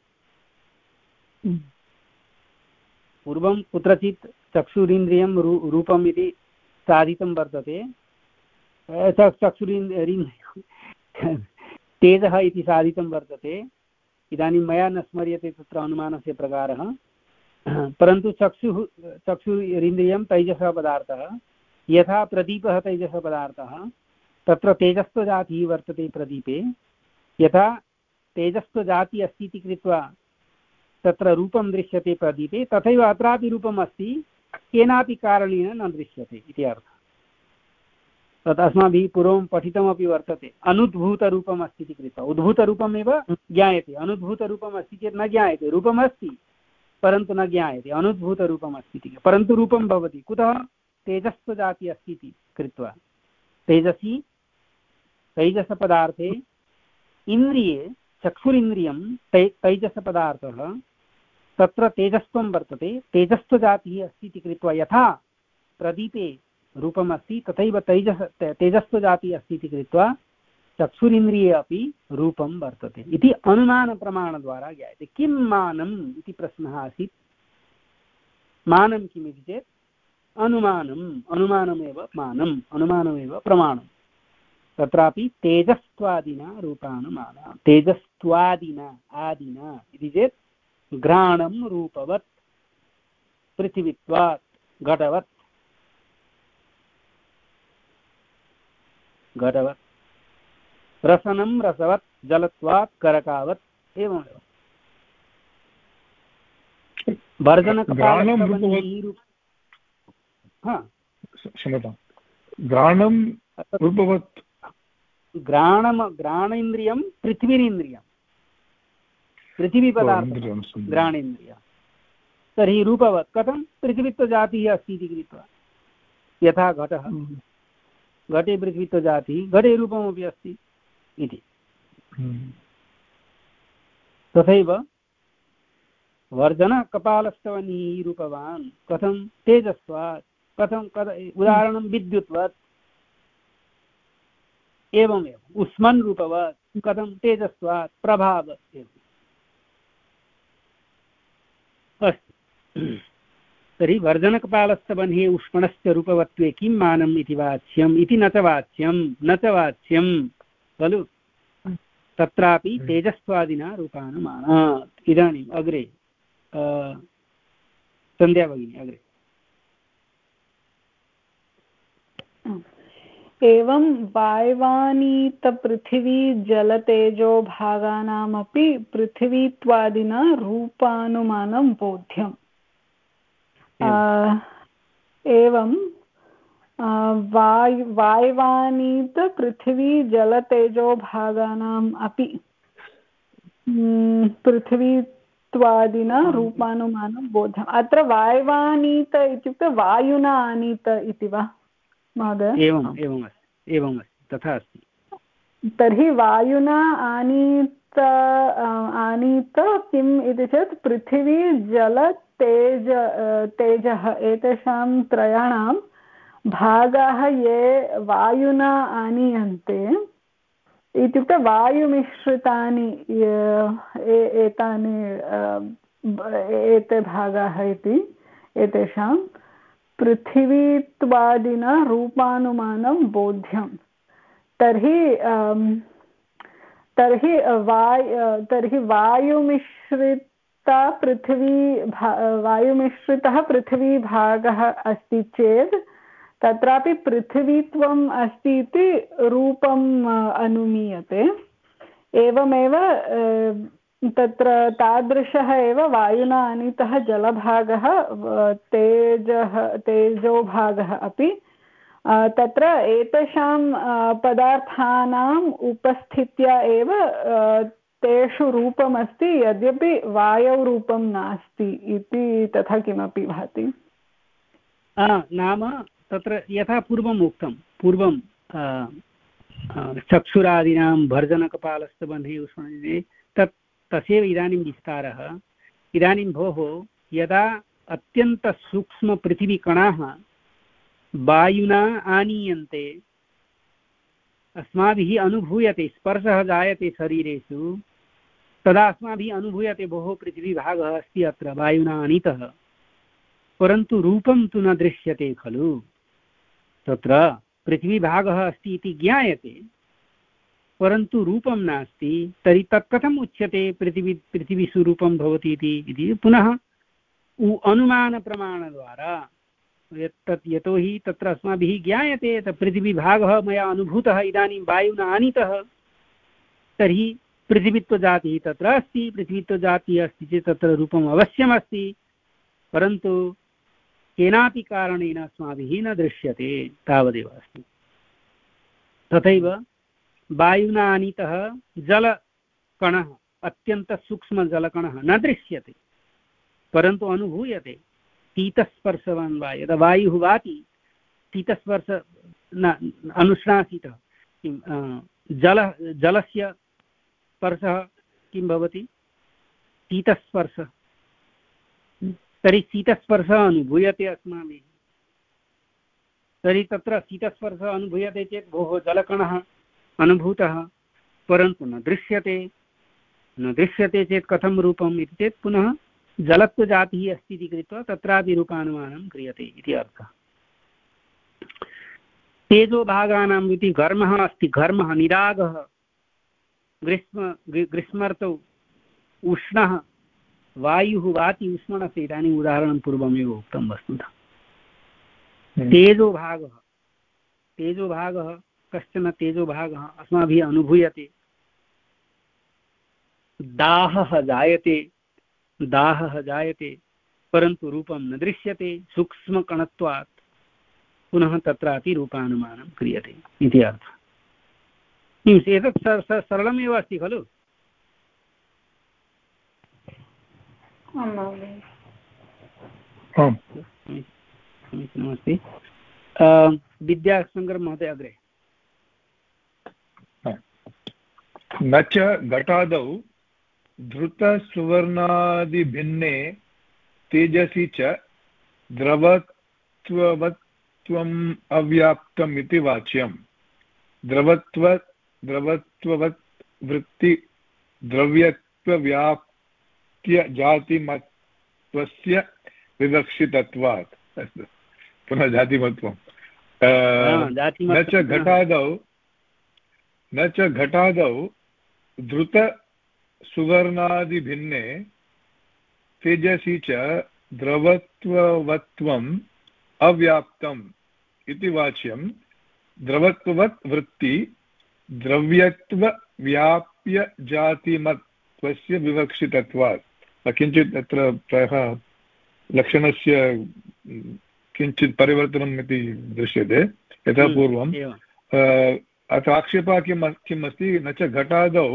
पूर्वं कुत्रचित् चक्षुरिन्द्रियं रूपम् इति साधितं वर्तते। चक्षुरिन्द्रियं तेजः इति साधितं वर्तते। इदानीं मया न स्मर्यते तत्र अनुमानस्य प्रकारः, परन्तु चक्षुः चक्षुरिन्द्रियं तैजसः पदार्थः। यथा प्रदीपः तैजसः पदार्थः, तत्र तेजस्त्वजातिः वर्तते प्रदीपे। यथा तेजस्त्वजातिः अस्ति इति कृत्वा तत्र रूपं दृश्यते प्रदीपे, तथैव अत्रापि रूपम् अस्ति, केनापि कारणेन न दृश्यते इति अर्थः। तत् अस्माभिः पूर्वं पठितमपि वर्तते। अनुद्भूतरूपम् अस्ति इति कृत्वा उद्भूतरूपमेव ज्ञायते, अनुद्भूतरूपम् अस्ति चेत् न ज्ञायते। रूपम् अस्ति परन्तु न ज्ञायते, अनुद्भूतरूपम् अस्ति इति। परन्तु रूपं भवति कुतः? तेजस्त्वजातिः अस्ति इति कृत्वा। तेजसि तैजसपदार्थे इन्द्रिये चक्षुरिन्द्रियं तै तैजसपदार्थः, तत्र तेजस्त्वं वर्तते, तेजस्त्वजातिः अस्ति इति कृत्वा यथा प्रदीपे रूपम् अस्ति तथैव तैजस तेजस्त्वजातिः अस्ति इति कृत्वा चक्षुरिन्द्रिये अपि रूपं वर्तते इति अनुमानप्रमाणद्वारा ज्ञायते। किं मानम् इति प्रश्नः आसीत्। मानं किम् इति चेत् अनुमानम्, अनुमानमेव मानम्, अनुमानमेव प्रमाणम्। तत्रापि तेजस्त्वादिना रूपानुमानः। तेजस्त्वादिना आदिना इति चेत् घ्राणं रूपवत्, पृथिवीत्वात् घटवत्, घटवत्, रसनं रसवत्, जलत्वात् करकावत्। एवमेव वर्जनकपालस्तवनीः घ्राणं रूपवत्। घ्राणम घ्राणेन्द्रियं पृथ्वीन्द्रियं, पृथिवीपदार्थः घ्राणेन्द्रियः। तर्हि रूपवत् कथं? पृथिवीत्वजातिः अस्ति इति कृत्वा। यथा घटः, घटे पृथ्वीत्वजातिः, घटे रूपमपि अस्ति इति। तथैव वर्जनकपालस्तवनीः रूपवान् कथं? तेजस्वात्। कथं? उदाहरणं विद्युत्वत्। एवमेव उष्मन् रूपवत् कथं? तेजस्वात् प्रभावत्। एवम् अस्तु। तर्हि वर्जनकपालस्तवन्हे उष्मणस्य रूपवत्वे किं मानम् इति वाच्यम् इति न च वाच्यं, न च वाच्यं खलु। तत्रापि तेजस्वादिना रूपानुमानात्। इदानीम् अग्रे सन्ध्या भगिनी अग्रे। एवं वाय्वानीतपृथिवी जलतेजो भागानामपि पृथिवीत्वादिना रूपानुमानं बोध्यम्। एवं वाय् वाय्वानीतपृथिवी जलतेजो भागानाम् अपि पृथिवीत्वादिना रूपानुमानं बोध्यम्। अत्र वाय्वानीत इत्युक्ते वायुना आनीत इति वा महोदय? एवम् एवमस्ति, एवमस्ति, तथा अस्ति। तर्हि वायुना आनीत आनीत किम् इति चेत् पृथिवी जल तेज तेजः एतेषां त्रयाणां भागाः ये वायुना आनीयन्ते इत्युक्ते वायुमिश्रितानि एतानि एते भागाः इति एतेषां पृथिवीत्वादिना रूपानुमानं बोध्यम्। तर्हि तर्हि वाय् तर्हि वायुमिश्रिता पृथिवी भा वायुमिश्रितः पृथिवीभागः अस्ति चेत् तत्रापि पृथिवीत्वम् अस्ति इति रूपम् अनुमीयते। एवमेव तत्र तादृशः एव वायुना आनीतः जलभागः तेजः तेजोभागः अपि तत्र एतेषां पदार्थानाम् उपस्थित्या एव तेषु रूपमस्ति, यद्यपि वायौ रूपं नास्ति इति तथा किमपि भाति। नाम तत्र यथा पूर्वम् उक्तं, पूर्वं चक्षुरादीनां भर्जनकपालस्तबन्धे उष्णे तत् तस्यैव इदानीं विस्तारः। इदानीं भोः यदा अत्यन्तसूक्ष्मपृथिवीकणाः वायुना आनीयन्ते अस्माभिः अनुभूयते स्पर्शः जायते शरीरेषु तदा अस्माभिः अनुभूयते भोः पृथिवीभागः अस्ति अत्र वायुना आनीतः परन्तु रूपं तु न दृश्यते खलु तत्र पृथिवीभागः अस्ति इति ज्ञायते परन्तु रूपं नास्ति तर्हि तत् कथम् उच्यते पृथिवी पृथिवीषु रूपं भवति इति पुनः अनुमानप्रमाणद्वारा तत् यतोहि तत्र अस्माभिः ज्ञायते तत् पृथिवीभागः मया अनुभूतः इदानीं वायुना आनीतः तर्हि पृथिवीत्वजातिः तत्र अस्ति पृथिवीत्वजातिः अस्ति चेत् तत्र रूपम् अवश्यमस्ति परन्तु केनापि कारणेन अस्माभिः न दृश्यते तावदेव अस्ति तथैव वायुना आनीतः जलकणः अत्यन्तसूक्ष्मजलकणः न दृश्यते परन्तु अनुभूयते शीतस्पर्शवान् वा यदा वायुः वाति शीतस्पर्श न अनुष्णासीतः किं जल जलस्य स्पर्शः किं भवति शीतस्पर्श तर्हि शीतस्पर्शः अनुभूयते अस्माभिः तर्हि तत्र शीतस्पर्शः अनुभूयते चेत् भोः जलकणः अनुभूतः परन्तु न दृश्यते न दृश्यते चेत् कथं रूपम् इति चेत् पुनः जलत्वजातिः अस्ति इति कृत्वा तत्रापि रूपानुमानं क्रियते इति अर्थः तेजोभागानां इति घर्मः अस्ति घर्मः निरागः ग्रीष्म ग्रीष्मर्तौ उष्णः वायुः वाति उष्णस्य इदानीम् उदाहरणं पूर्वमेव उक्तं वस्तुतः तेजोभागः तेजोभागः कश्चन तेजोभागः अस्माभिः अनुभूयते दाहः जायते दाहः जायते परन्तु रूपं न दृश्यते सूक्ष्मकणत्वात् पुनः तत्रापि रूपानुमानं क्रियते इति अर्थः एतत् सरलमेव अस्ति खलु समीचीनमस्ति विद्याशङ्कर महोदय अग्रे न च घटादौ धृतसुवर्णादिभिन्ने तेजसि च द्रवत्ववत्वम् अव्याप्तम् इति वाच्यम् द्रवत्व द्रवत्ववत् वृत्ति द्रव्यत्वव्याप्त्य जातिमत्वस्य विवक्षितत्वात् पुनः जातिमत्वं न च घटादौ न च घटादौ धृत सुवर्णादिभिन्ने तेजसि च द्रवत्ववत्वम् अव्याप्तम् इति वाच्यं द्रवत्ववत् वृत्ति द्रव्यत्वव्याप्य जातिमत्वस्य विवक्षितत्वात् किञ्चित् तत्र प्रायः लक्षणस्य किञ्चित् परिवर्तनम् इति दृश्यते यथा पूर्वम् अत्र आक्षेपः किम् किम् अस्ति न च घटादौ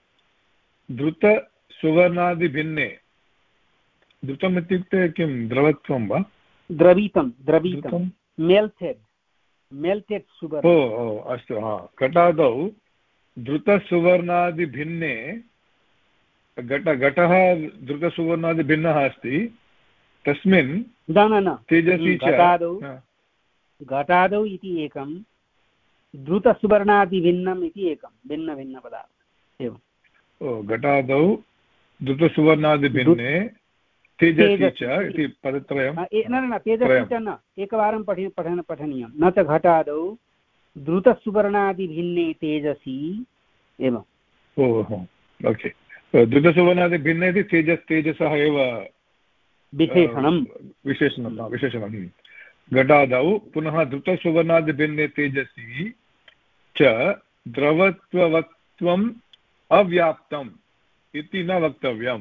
धृतसुवर्णादिभिन्ने धृतम् इत्युक्ते किं द्रवत्वं वा द्रवीतं द्रवीतं मेल्टेड् मेल्टेड् सुवर्ण ओ ओ अस्तु हा घटादौ धृतसुवर्णादिभिन्ने घट घटः धृतसुवर्णादिभिन्नः अस्ति तस्मिन् न न तेजसि च घटादौ घटादौ इति एकं धृतसुवर्णादिभिन्नम् इति एकं भिन्नभिन्नपदार्थः एवम् ओ घटादौ धृतसुवर्णादिभिन्ने तेजसि च इति पदत्रयं न न तेजसि च न एकवारं पठि पठन पठनीयं न च घटादौ धृतसुवर्णादिभिन्ने तेजसि एवम् ओहो ओके धृतसुवर्णादिभिन्ने इति तेजस् तेजसः एव विशेषणं विशेषणं विशेषणं घटादौ पुनः धृतसुवर्णादिभिन्ने तेजसि च द्रवत्ववत्वम् अव्याप्तम् इति न वक्तव्यम्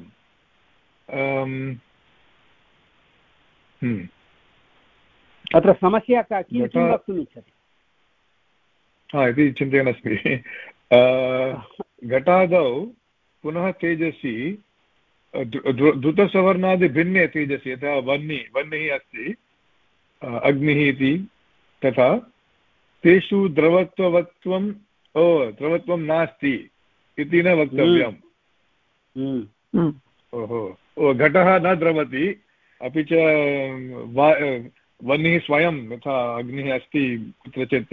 अत्र समस्या का किं किं वक्तुम् इच्छति हा इति चिन्तयन्नस्मि घटादौ पुनः तेजसि धृतसवर्णादिभिन्ने तेजसि यथा वह्नि वह्निः अस्ति अग्निः इति तथा तेषु द्रवत्ववत्वम् ओ द्रवत्वं नास्ति इति न वक्तव्यम् ओहो ओ घटः न द्रवति अपि च वह्निः स्वयं यथा अग्निः अस्ति कुत्रचित्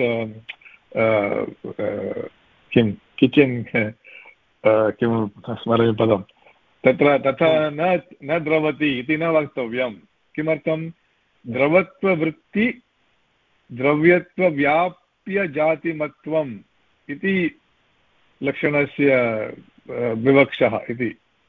किं किचन् किं स्मरामि पदं तत्र तथा न न द्रवति इति न वक्तव्यं। किमर्थं द्रवत्ववृत्ति द्रव्यत्वव्याप्यजातिमत्वम् इति लक्षणस्य विवक्षः इति।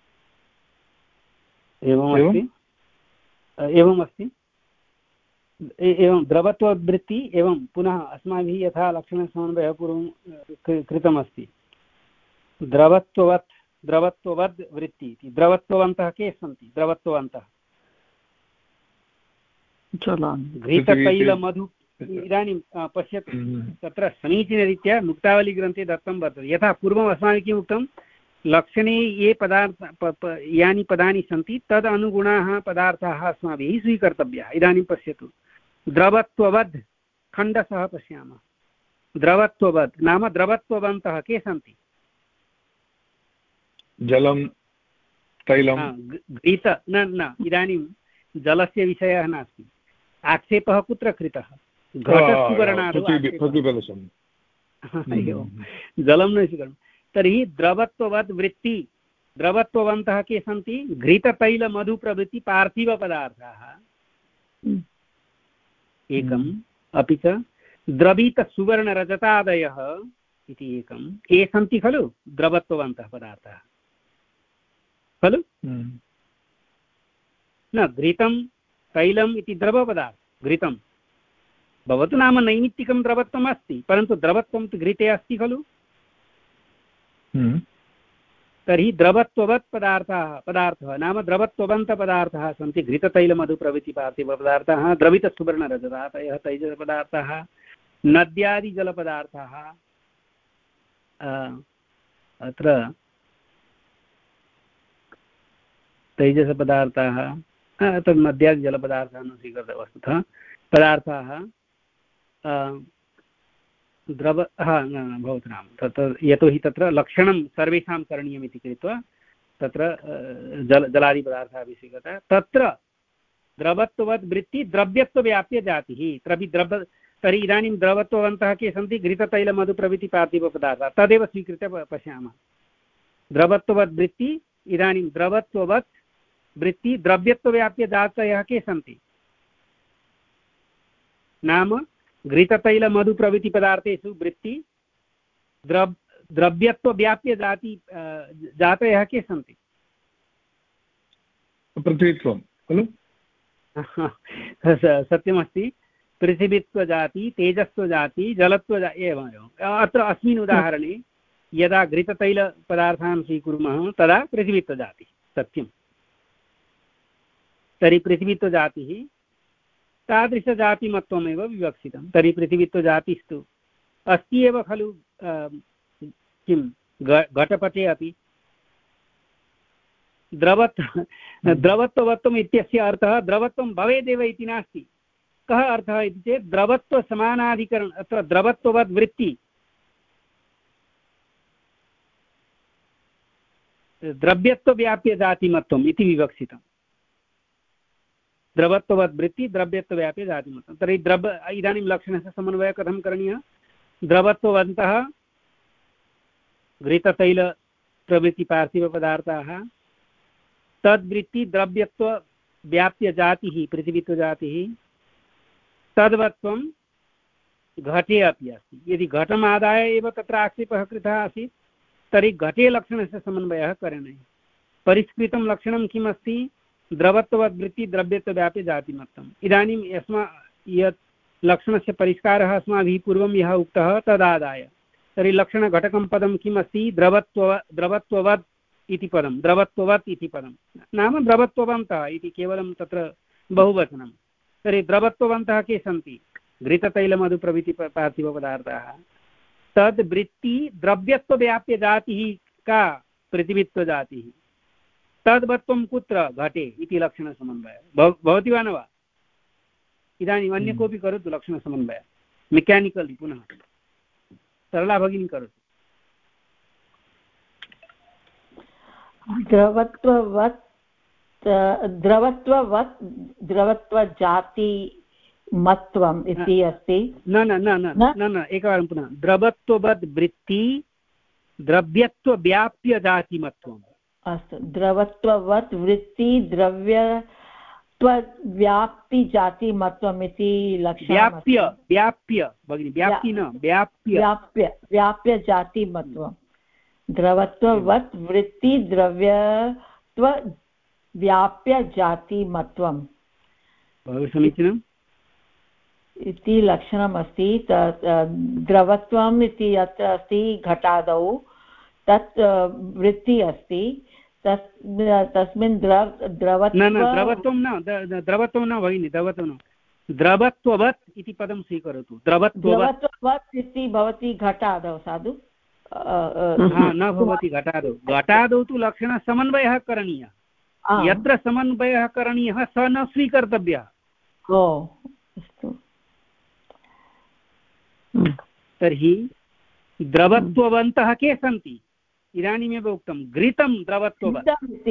एवमस्ति एवमस्ति एवं द्रवत्ववृत्ति एवं पुनः अस्माभिः यथा लक्षणसमन्वयः पूर्वं कृतमस्ति द्रवत्ववत् द्रवत्ववद् वृत्ति इति। द्रवत्ववन्तः के सन्ति? द्रवत्ववन्तः घृततैलमधु। इदानीं पश्यतु तत्र समीचीनरीत्या मुक्तावलीग्रन्थे दत्तं वर्तते। यथा पूर्वम् अस्माभिः किम् उक्तं लक्षणे ये पदार्थ यानि पदानि सन्ति तद् अनुगुणाः पदार्थाः अस्माभिः स्वीकर्तव्याः। इदानीं पश्यतु द्रवत्ववद् खण्डशः पश्यामः। द्रवत्ववद् नाम द्रवत्ववन्तः के सन्ति? जलं तैलं घृत न न इदानीं जलस्य विषयः नास्ति। आक्षेपः कुत्र कृतः? घटसुवर्णादौ जलं न स्वीकरणं। तर्हि द्रवत्ववद् वृत्ति द्रवत्ववन्तः के सन्ति? घृततैलमधुप्रभृति पार्थिवपदार्थाः एकम्, अपि च द्रवीतसुवर्णरजतादयः इति एकं। ये सन्ति खलु द्रवत्ववन्तः पदार्थाः खलु। न घृतं तैलम् इति द्रवपदार्थः। घृतं भवतु नाम नैमित्तिकं द्रवत्वम् अस्ति परन्तु द्रवत्वं तु घृते अस्ति खलु। तर्हि द्रवत्ववत् पदार्थाः पदार्थः नाम द्रवत्ववन्तपदार्थाः सन्ति घृततैलमधुप्रभृति पार्थिवपदार्थाः द्रवितसुवर्णरजतादयः तैजसपदार्थाः नद्यादिजलपदार्थाः। अत्र तैजसपदार्थाः तद् नद्यादिजलपदार्थाः न स्वीकृतः वस्तुतः पदार्थाः द्रव हा न भवतु नाम तत् यतोहि तत्र लक्षणं सर्वेषां करणीयमिति कृत्वा तत्र जल जलादिपदार्थाः अपि स्वीकृतः। तत्र द्रवत्ववद् वृत्ति द्रव्यत्वव्याप्यजातिः तर्हि द्रव तर्हि इदानीं द्रवत्ववन्तः के सन्ति? घृततैलमधुप्रभृति पार्थिवपदार्थाः तदेव स्वीकृत्य पश्यामः। द्रवत्ववद् वृत्ति इदानीं द्रवत्ववत् वृत्ति द्रव्यत्वव्याप्यजातयः के सन्ति? नाम घृततैलमधुप्रभृति पदार्थेषु वृत्ति द्रव द्रव्यत्वव्याप्य जाति जातयः के सन्ति? पृथ्वीत्वं खलु। सत्यमस्ति। पृथिवीत्वजाति तेजस्त्वजाति जलत्वजाति एवम् एवम्। अत्र अस्मिन् उदाहरणे यदा घृततैलपदार्थान् स्वीकुर्मः तदा पृथिवीत्वजातिः सत्यं। तर्हि पृथिवीत्वजातिः तादृशजातिमत्वमेव विवक्षितं। तर्हि पृथिवीत्वजातिस्तु अस्ति एव खलु किं घटपटे अपि। द्रवत्व द्रवत्ववत्वम् इत्यस्य अर्थः द्रवत्वं भवेदेव इति नास्ति। कः अर्थः इति चेत् द्रवत्वसमानाधिकरण अत्र द्रवत्ववद् वृत्ति द्रव्यत्वव्याप्यजातिमत्वम् इति विवक्षितम्। द्रवत्ववद् वृत्ति द्रव्यत्वव्याप्य जातिमत्वं। तर्हि द्रव इदानीं लक्षणस्य समन्वयः कथं करणीयः? द्रवत्ववन्तः घृततैलप्रभृति पार्थिवपदार्थाः तद्वृत्ति द्रव्यत्वव्याप्यजातिः पृथिवीत्वजातिः तद्वत्वं घटे अपि अस्ति। यदि घटमादाय एव तत्र आक्षेपः कृतः आसीत् तर्हि घटे लक्षणस्य समन्वयः करणीयः। परिष्कृतं लक्षणं किम् अस्ति? द्रवत्ववद्वृत्ति द्रव्यत्वव्याप्य जातिमत्वम्। इदानीं यस्मा यत् लक्षणस्य परिष्कारः अस्माभिः पूर्वं यः उक्तः तदादाय तर्हि लक्षणघटकं पदं किम् अस्ति? द्रवत्व द्रवत्ववद् इति पदं द्रवत्ववत् इति पदं नाम द्रवत्ववन्तः इति केवलं तत्र बहुवचनं। तर्हि द्रवत्ववन्तः के सन्ति? घृततैलमधुप्रभृति पार्थिवपदार्थाः तद् वृत्ति द्रव्यत्वव्याप्यजातिः का? पृथिवीत्वजातिः। तद्वत्वं कुत्र? घटे इति लक्षणसमन्वयः। भवति वा न वा? इदानीम् अन्य कोऽपि करोतु लक्षणसमन्वयः मेकानिकलि पुनः सरला भगिनी करोतु। द्रवत्ववत् द्रवत्ववत् द्रवत्वजाति मत्वम् इति अस्ति। न न न न न न एकवारं पुनः द्रवत्ववद् वृत्ति द्रव्यत्वव्याप्य जातिमत्वम्। अस्तु द्रवत्ववत् वृत्ति द्रव्यत्वव्याप्तिजातिमत्वम् इति लक्ष्यं। व्याप्य व्याप्य भगिनि व्याप्ति न व्याप्य व्याप्य व्याप्य जातिमत्वम्। द्रवत्ववत् वृत्ति द्रव्यत्व व्याप्य जातिमत्वम् बहु समीचीनम् इति लक्षणम् अस्ति। द्रवत्वम् इति यत्र अस्ति घटादौ तत् वृत्ति अस्ति। तस् तस्मिन् द्रव द्रवत्व न द्रवत्वं न द्रवत्वं न भगिनि द्रवत्वं न द्रवत्ववत् इति पदं स्वीकरोतु। द्रवत्ववत् इति भवति घटादौ साधु न भवति घटादौ। घटादौ तु लक्षणसमन्वयः करणीयः। यत्र समन्वयः करणीयः स न स्वीकर्तव्यः। ओ अस्तु। तर्हि द्रवत्ववन्तः के सन्ति इदानीमेव उक्तं घृतं द्रवत्ववत्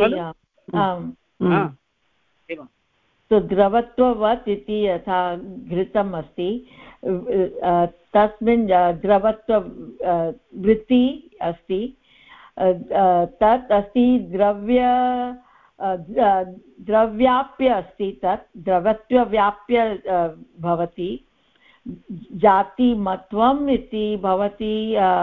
एवं। तो द्रवत्ववत् इति यथा घृतम् अस्ति तस्मिन् द्रवत्व वृत्ति अस्ति तत् अस्ति द्रव्य द्रव्याप्य अस्ति। तत् द्रवत्वव्याप्य भवति। जातिमत्वम् इति भवति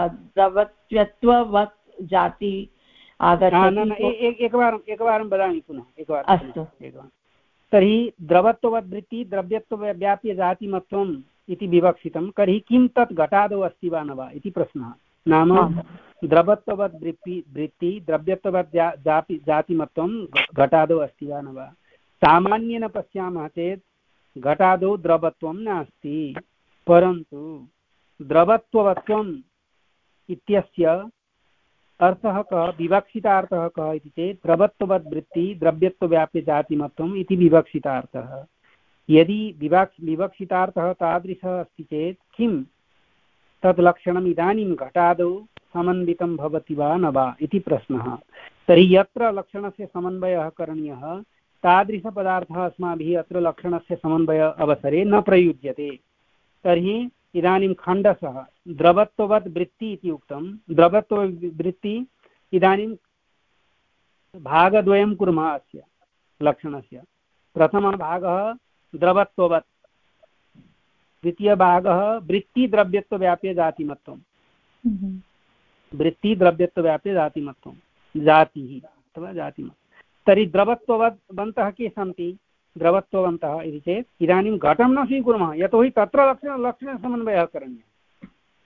द्रवत्ववत् जाति आगच्छति। एकवारम् एकवारं वदामि पुनः एकवारम्। अस्तु। तर्हि द्रवत्ववद्वृत्ति द्रव्यत्वव्याप्य जातिमत्वम् इति विवक्षितं। तर्हि किं तत् घटादौ अस्ति वा न वा इति प्रश्नः। नाम द्रवत्ववद् वृत्ति वृत्ति द्रव्यत्ववद् जाति जातिमत्वं घटादौ अस्ति वा न वा। सामान्येन पश्यामः चेत् घटादौ द्रवत्वं नास्ति, परन्तु द्रवत्ववत्वम् इत्यस्य अर्थः कः विवक्षितार्थः कः इति चेत् द्रवत्ववद् वृत्ति द्रव्यत्वव्याप्य जातिमत्वम् इति विवक्षितार्थः। यदि विवक् विवक्षितार्थः तादृशः अस्ति चेत् किं तत् लक्षणम् इदानीं घटादौ समन्वितं भवति वा न वा इति प्रश्नः। तर्हि यत्र लक्षणस्य समन्वयः करणीयः तादृशपदार्थः अस्माभिः अत्र लक्षणस्य समन्वय अवसरे न प्रयुज्यते। तर्हि इदानीं खण्डशः द्रवत्ववद् वृत्ति इति उक्तं। द्रवत्ववृत्ति इदानीं भागद्वयं कुर्मः अस्य लक्षणस्य। प्रथमः भागः द्रवत्ववत्, द्वितीयभागः वृत्तिद्रव्यत्वव्याप्य जातिमत्वं। वृत्तिद्रव्यत्वव्याप्य जातिमत्वं जातिः अथवा जातिमत्वं। तर्हि द्रवत्ववन्तः के सन्ति द्रवत्ववन्तः इति चेत् इदानीं घटं न स्वीकुर्मः, यतोहि तत्र लक्षण लक्षणसमन्वयः करणीयः।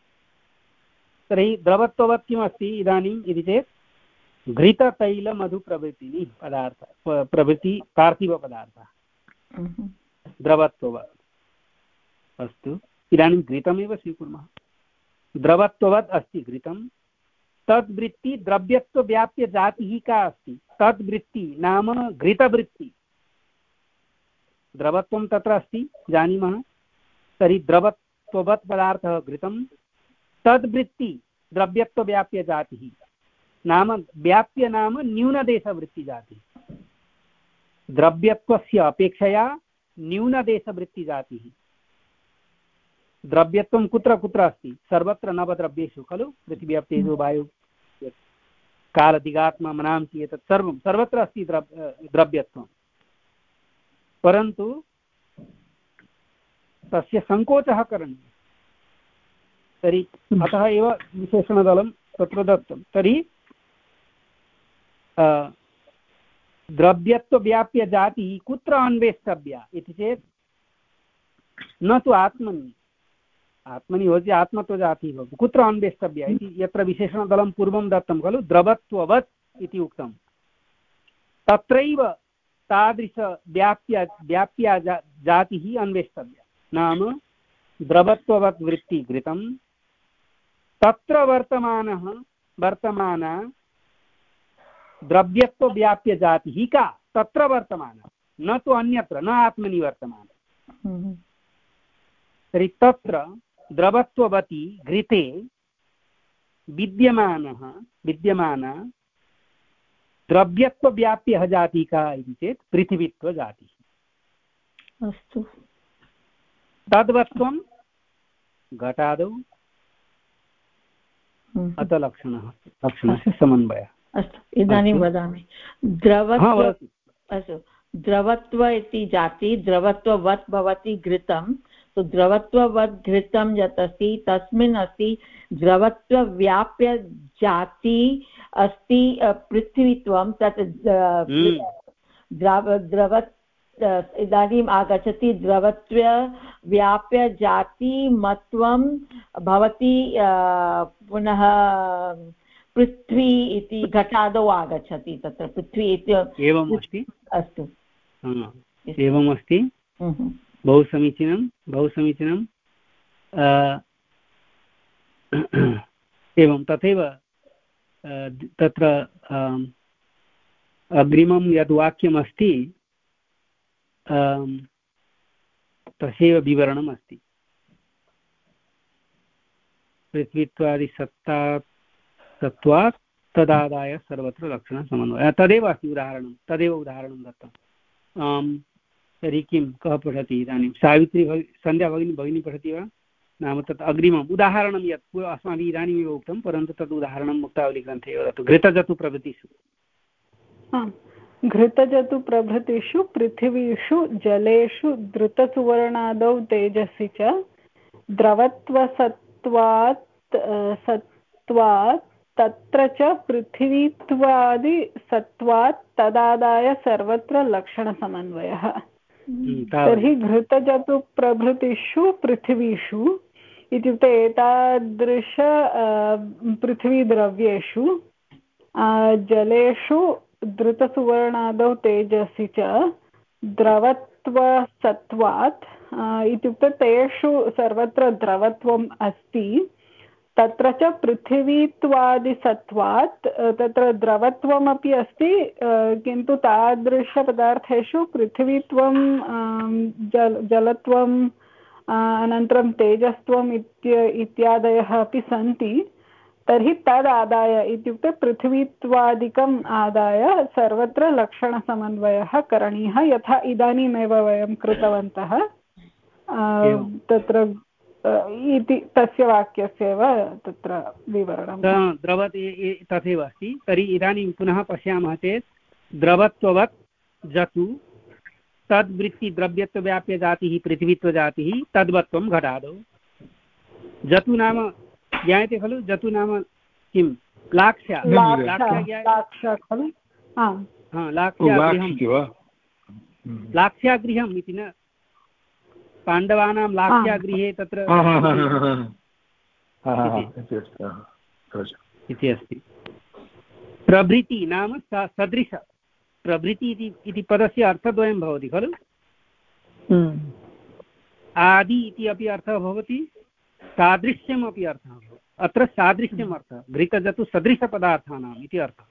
तर्हि द्रवत्ववत् किमस्ति इदानीम् इति चेत् घृततैलमधुप्रभृतीनि पदार्थ प्रभृति पार्थिवपदार्थः द्रवत्ववत्। अस्तु, इदानीं घृतमेव स्वीकुर्मः। द्रवत्ववत् अस्ति घृतं। तद्वृत्ति द्रव्यत्वव्याप्य जातिः का अस्ति? तद्वृत्ति नाम घृतवृत्ति। द्रवत्वं तत्र अस्ति जानीमः। तर्हि द्रवत्ववत् पदार्थः घृतं। तद्वृत्ति द्रव्यत्वव्याप्य जातिः नाम व्याप्य नाम न्यूनदेशवृत्तिजातिः। द्रव्यत्वस्य अपेक्षया न्यूनदेशवृत्तिजातिः। द्रव्यत्वं कुत्र कुत्र अस्ति? सर्वत्र नवद्रव्येषु खलु। पृथिवी तेजो वायु कालदिगात्मा मनांसि एतत् सर्वं सर्वत्र अस्ति द्रव्यत्वं, परन्तु तस्य सङ्कोचः करणीयः। तर्हि अतः एव विशेषणदलं तत्र दत्तं। तर्हि द्रव्यत्वव्याप्य जातिः कुत्र अन्वेष्टव्या इति चेत् न तु आत्मनि आत्मनि भवति आत्मत्वजातिः भवति, कुत्र अन्वेष्टव्या इति यत्र विशेषणदलं पूर्वं दत्तं खलु द्रवत्ववत् इति उक्तं, तत्रैव तादृशव्याप्या व्याप्या जा जातिः अन्वेष्टव्या। नाम द्रवत्ववत् वृत्ति घृतं, तत्र वर्तमानः वर्तमाना द्रव्यत्वव्याप्य जातिः का तत्र वर्तमाना, न तु अन्यत्र, न आत्मनि वर्तमाना। तर्हि तत्र द्रवत्ववती घृते विद्यमानः विद्यमाना द्रव्यत्वव्याप्यः जातिः का इति चेत् पृथिवीत्वजातिः। अस्तु। तद्वत्त्वं घटादौ अत लक्षणः लक्षणस्य समन्वयः। अस्तु, इदानीं वदामि। द्रवत्व अस्तु, द्रवत्व इति जाति द्रवत्ववत् भवति घृतं। तो द्रवत्ववत् घृतं यत् अस्ति तस्मिन् अस्ति द्रवत्वव्याप्य जाति अस्ति पृथ्वीत्वं। तत् द्रव द्रव इदानीम् आगच्छति द्रवत्वव्याप्य जातिमत्वं भवति पुनः पृथ्वी इति घटादौ आगच्छति। तत्र पृथ्वी इति एवम् अस्ति। अस्तु, एवम् अस्ति। बहु समीचीनं, बहु समीचीनं। एवं तथैव तत्र अग्रिमं यद् वाक्यमस्ति तस्यैव विवरणम् अस्ति। पृथ्वीत्वादिसत्ता सत्त्वात् तदादाय सर्वत्र लक्षणसमन्वयः। तदेव अस्ति उदाहरणं, तदेव उदाहरणं दत्तम्। तर्हि किं कः पठति इदानीं? सावित्री भगिनी, सन्ध्या भगिनी भगिनी पठति वा? नाम तत् अग्रिमम् उदाहरणं यत् अस्माभिः इदानीमेव उक्तं, परन्तु तद् उदाहरणं मुक्तावलीग्रन्थे एव दत्तं। घृतजतुप्रभृतिषु घृतजतुप्रभृतिषु पृथिवीषु जलेषु धृतसुवर्णादौ तेजसि च द्रवत्वसत्त्वात् सत्त्वात् तत्र च पृथिवीत्वादि सत्त्वात् तदादाय सर्वत्र लक्षणसमन्वयः। तर्हि घृतजतुप्रभृतिषु पृथिवीषु इत्युक्ते एतादृश पृथ्वीद्रव्येषु जलेषु धृतसुवर्णादौ तेजसि च द्रवत्वसत्त्वात् इत्युक्ते तेषु सर्वत्र द्रवत्वम् अस्ति। तत्र च पृथिवीत्वादिसत्त्वात् तत्र द्रवत्वमपि अस्ति, किन्तु तादृशपदार्थेषु पृथिवीत्वं जल जलत्वम् अनन्तरं तेजस्त्वम् इत्य इत्यादयः अपि सन्ति। तर्हि तदादाय इत्युक्ते पृथिवीत्वादिकम् आदाय सर्वत्र लक्षणसमन्वयः करणीयः, यथा इदानीमेव वयं कृतवन्तः। तत्र इति तस्य वाक्यस्यैव तत्र विवरणं। द्रव तथैव अस्ति। तर्हि इदानीं पुनः पश्यामः चेत् द्रवत्ववत् जतु तद्वृत्ति द्रव्यत्वव्याप्यजातिः पृथिवीत्वजातिः तद्वत्वं घटादौ। जतु नाम ज्ञायते खलु? जतु नाम किं? लाक्ष्या लाक्ष्या खलु? लाक्ष्यागृहम् इति न, पाण्डवानां लाक्ष्यागृहे तत्र इति अस्ति। प्रभृति नाम सदृश। प्रभृति इति पदस्य अर्थद्वयं भवति खलु? आदि इति अपि अर्थः भवति, सादृश्यम् अपि अर्थः भवति। अत्र सादृश्यम् अर्थः, घृतजतु सदृशपदार्थानाम् इति अर्थः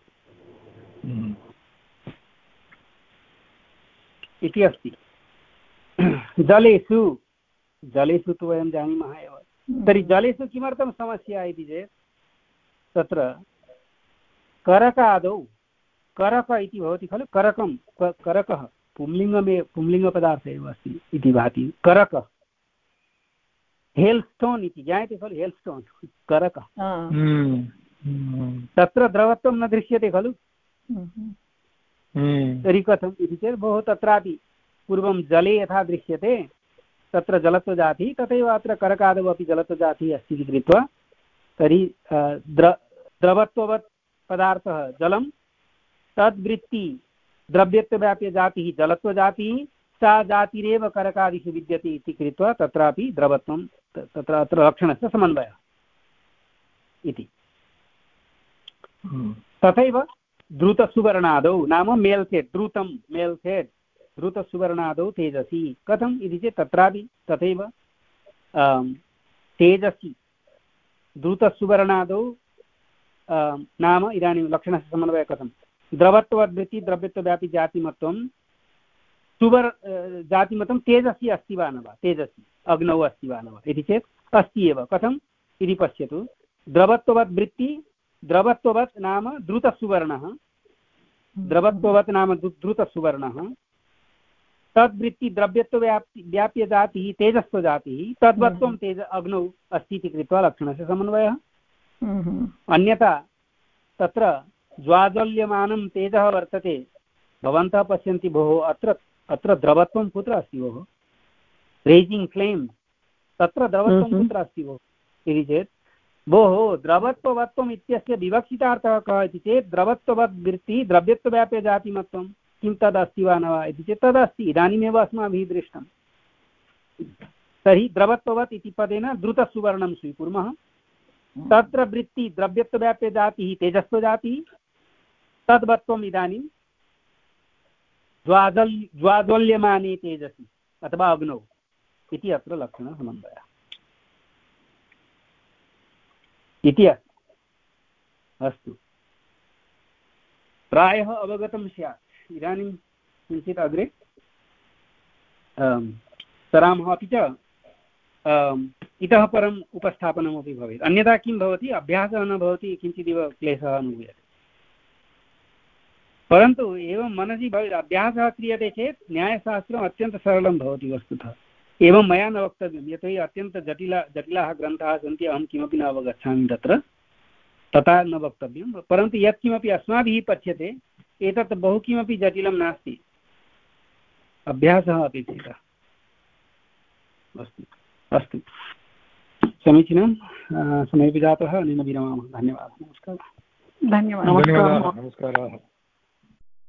इति अस्ति। जलेषु जलेषु तु वयं जानीमः एव। तर्हि जलेषु किमर्थं समस्या इति चेत् तत्र करकादौ करक इति भवति खलु? करकं करकः पुंलिङ्गमे पुंलिङ्गपदार्थः एव अस्ति इति भाति। करकः हेल्स्टोन् इति ज्ञायते खलु? हेल्स्टोन् करकः, तत्र द्रवत्वं न दृश्यते खलु? तर्हि कथम् इति चेत् भोः तत्रापि पूर्वं जले यथा दृश्यते तत्र जलत्वजातिः, तथैव अत्र करकादौ अपि जलत्वजातिः अस्ति इति कृत्वा तर्हि द्र द्रवत्ववत् पदार्थः जलं, तद्वृत्ति द्रव्यत्वव्याप्यजातिः जलत्वजातिः, सा जातिरेव करकादिषु विद्यते इति कृत्वा तत्रापि द्रवत्वं तत्र अत्र लक्षणस्य समन्वयः इति। तथैव द्रुतसुवर्णादौ नाम मेल्सेट्, द्रुतं मेल्सेट् द्रुतसुवर्णादौ तेजसि। कथम् इति चेत् तत्रापि तथैव तेजसि द्रुतसुवर्णादौ नाम इदानीं लक्षणस्य समन्वयः कथं? द्रवत्ववद्वृत्ति द्रव्यत्वव्यापि जातिमत्वं सुवर् जातिमतं तेजसि अस्ति वा न वा? तेजसि अग्नौ अस्ति वा न वा इति चेत् अस्ति एव। कथम् इति पश्यतु। द्रवत्ववद्वृत्ति द्रवत्ववत् नाम द्रुतसुवर्णः, द्रवत्ववत् नाम द्रुतसुवर्णः, तद्वृत्ति द्रव्यत्वव्याप्ति व्याप्यजातिः तेजस्त्वजातिः तद्वत्त्वं तेज अग्नौ अस्ति इति कृत्वा लक्षणस्य समन्वयः। अन्यथा तत्र ज्वाज्वल्यमानं तेजः वर्तते, भवन्तः पश्यन्ति भोः अत्र अत्र द्रवत्वं कुत्र अस्ति भोः, रेजिङ्ग् फ्लेम्, तत्र द्रवत्वं कुत्र अस्ति भोः इति चेत् भोः द्रवत्ववत्वम् इत्यस्य विवक्षितार्थः कः इति चेत् द्रवत्ववद्वृत्तिः द्रव्यत्वव्याप्यजातिमत्वं किं तदस्ति वा न वा इति चेत् तदस्ति, इदानीमेव अस्माभिः दृष्टं। तर्हि द्रवत्ववत् इति पदेन द्रुतसुवर्णं स्वीकुर्मः। तत्र वृत्ति द्रव्यत्वव्याप्यजातिः तेजस्वजातिः तद्वत्वम् इदानीं ज्वाजल् ज्वाज्वल्यमाने तेजसि अथवा अग्नौ इति अत्र लक्षणसमन्वयः इति अस्ति। अस्तु, प्रायः अवगतं स्यात्। इदानीं किञ्चित् अग्रे सरामः, अपि च इतः परम् उपस्थापनमपि भवेत्, अन्यथा किं भवति, अभ्यासः न भवति, किञ्चिदिव क्लेशः अनुभूयते। परन्तु एवं मनसि भवेत्, अभ्यासः क्रियते चेत् न्यायशास्त्रम् अत्यन्तं सरलं भवति वस्तुतः। एवं मया न वक्तव्यं, यतोहि अत्यन्तजटिला जटिलाः ग्रन्थाः सन्ति, अहं किमपि न अवगच्छामि तत्र, तथा न वक्तव्यं। परन्तु यत्किमपि अस्माभिः पठ्यते एतत् बहु किमपि जटिलं नास्ति, अभ्यासः अपेक्षितः। अस्तु अस्तु, समीचीनं, समयोपि जातः, अनेन विरमामः। धन्यवादः, नमस्कारः। धन्यवादः, नमस्काराः।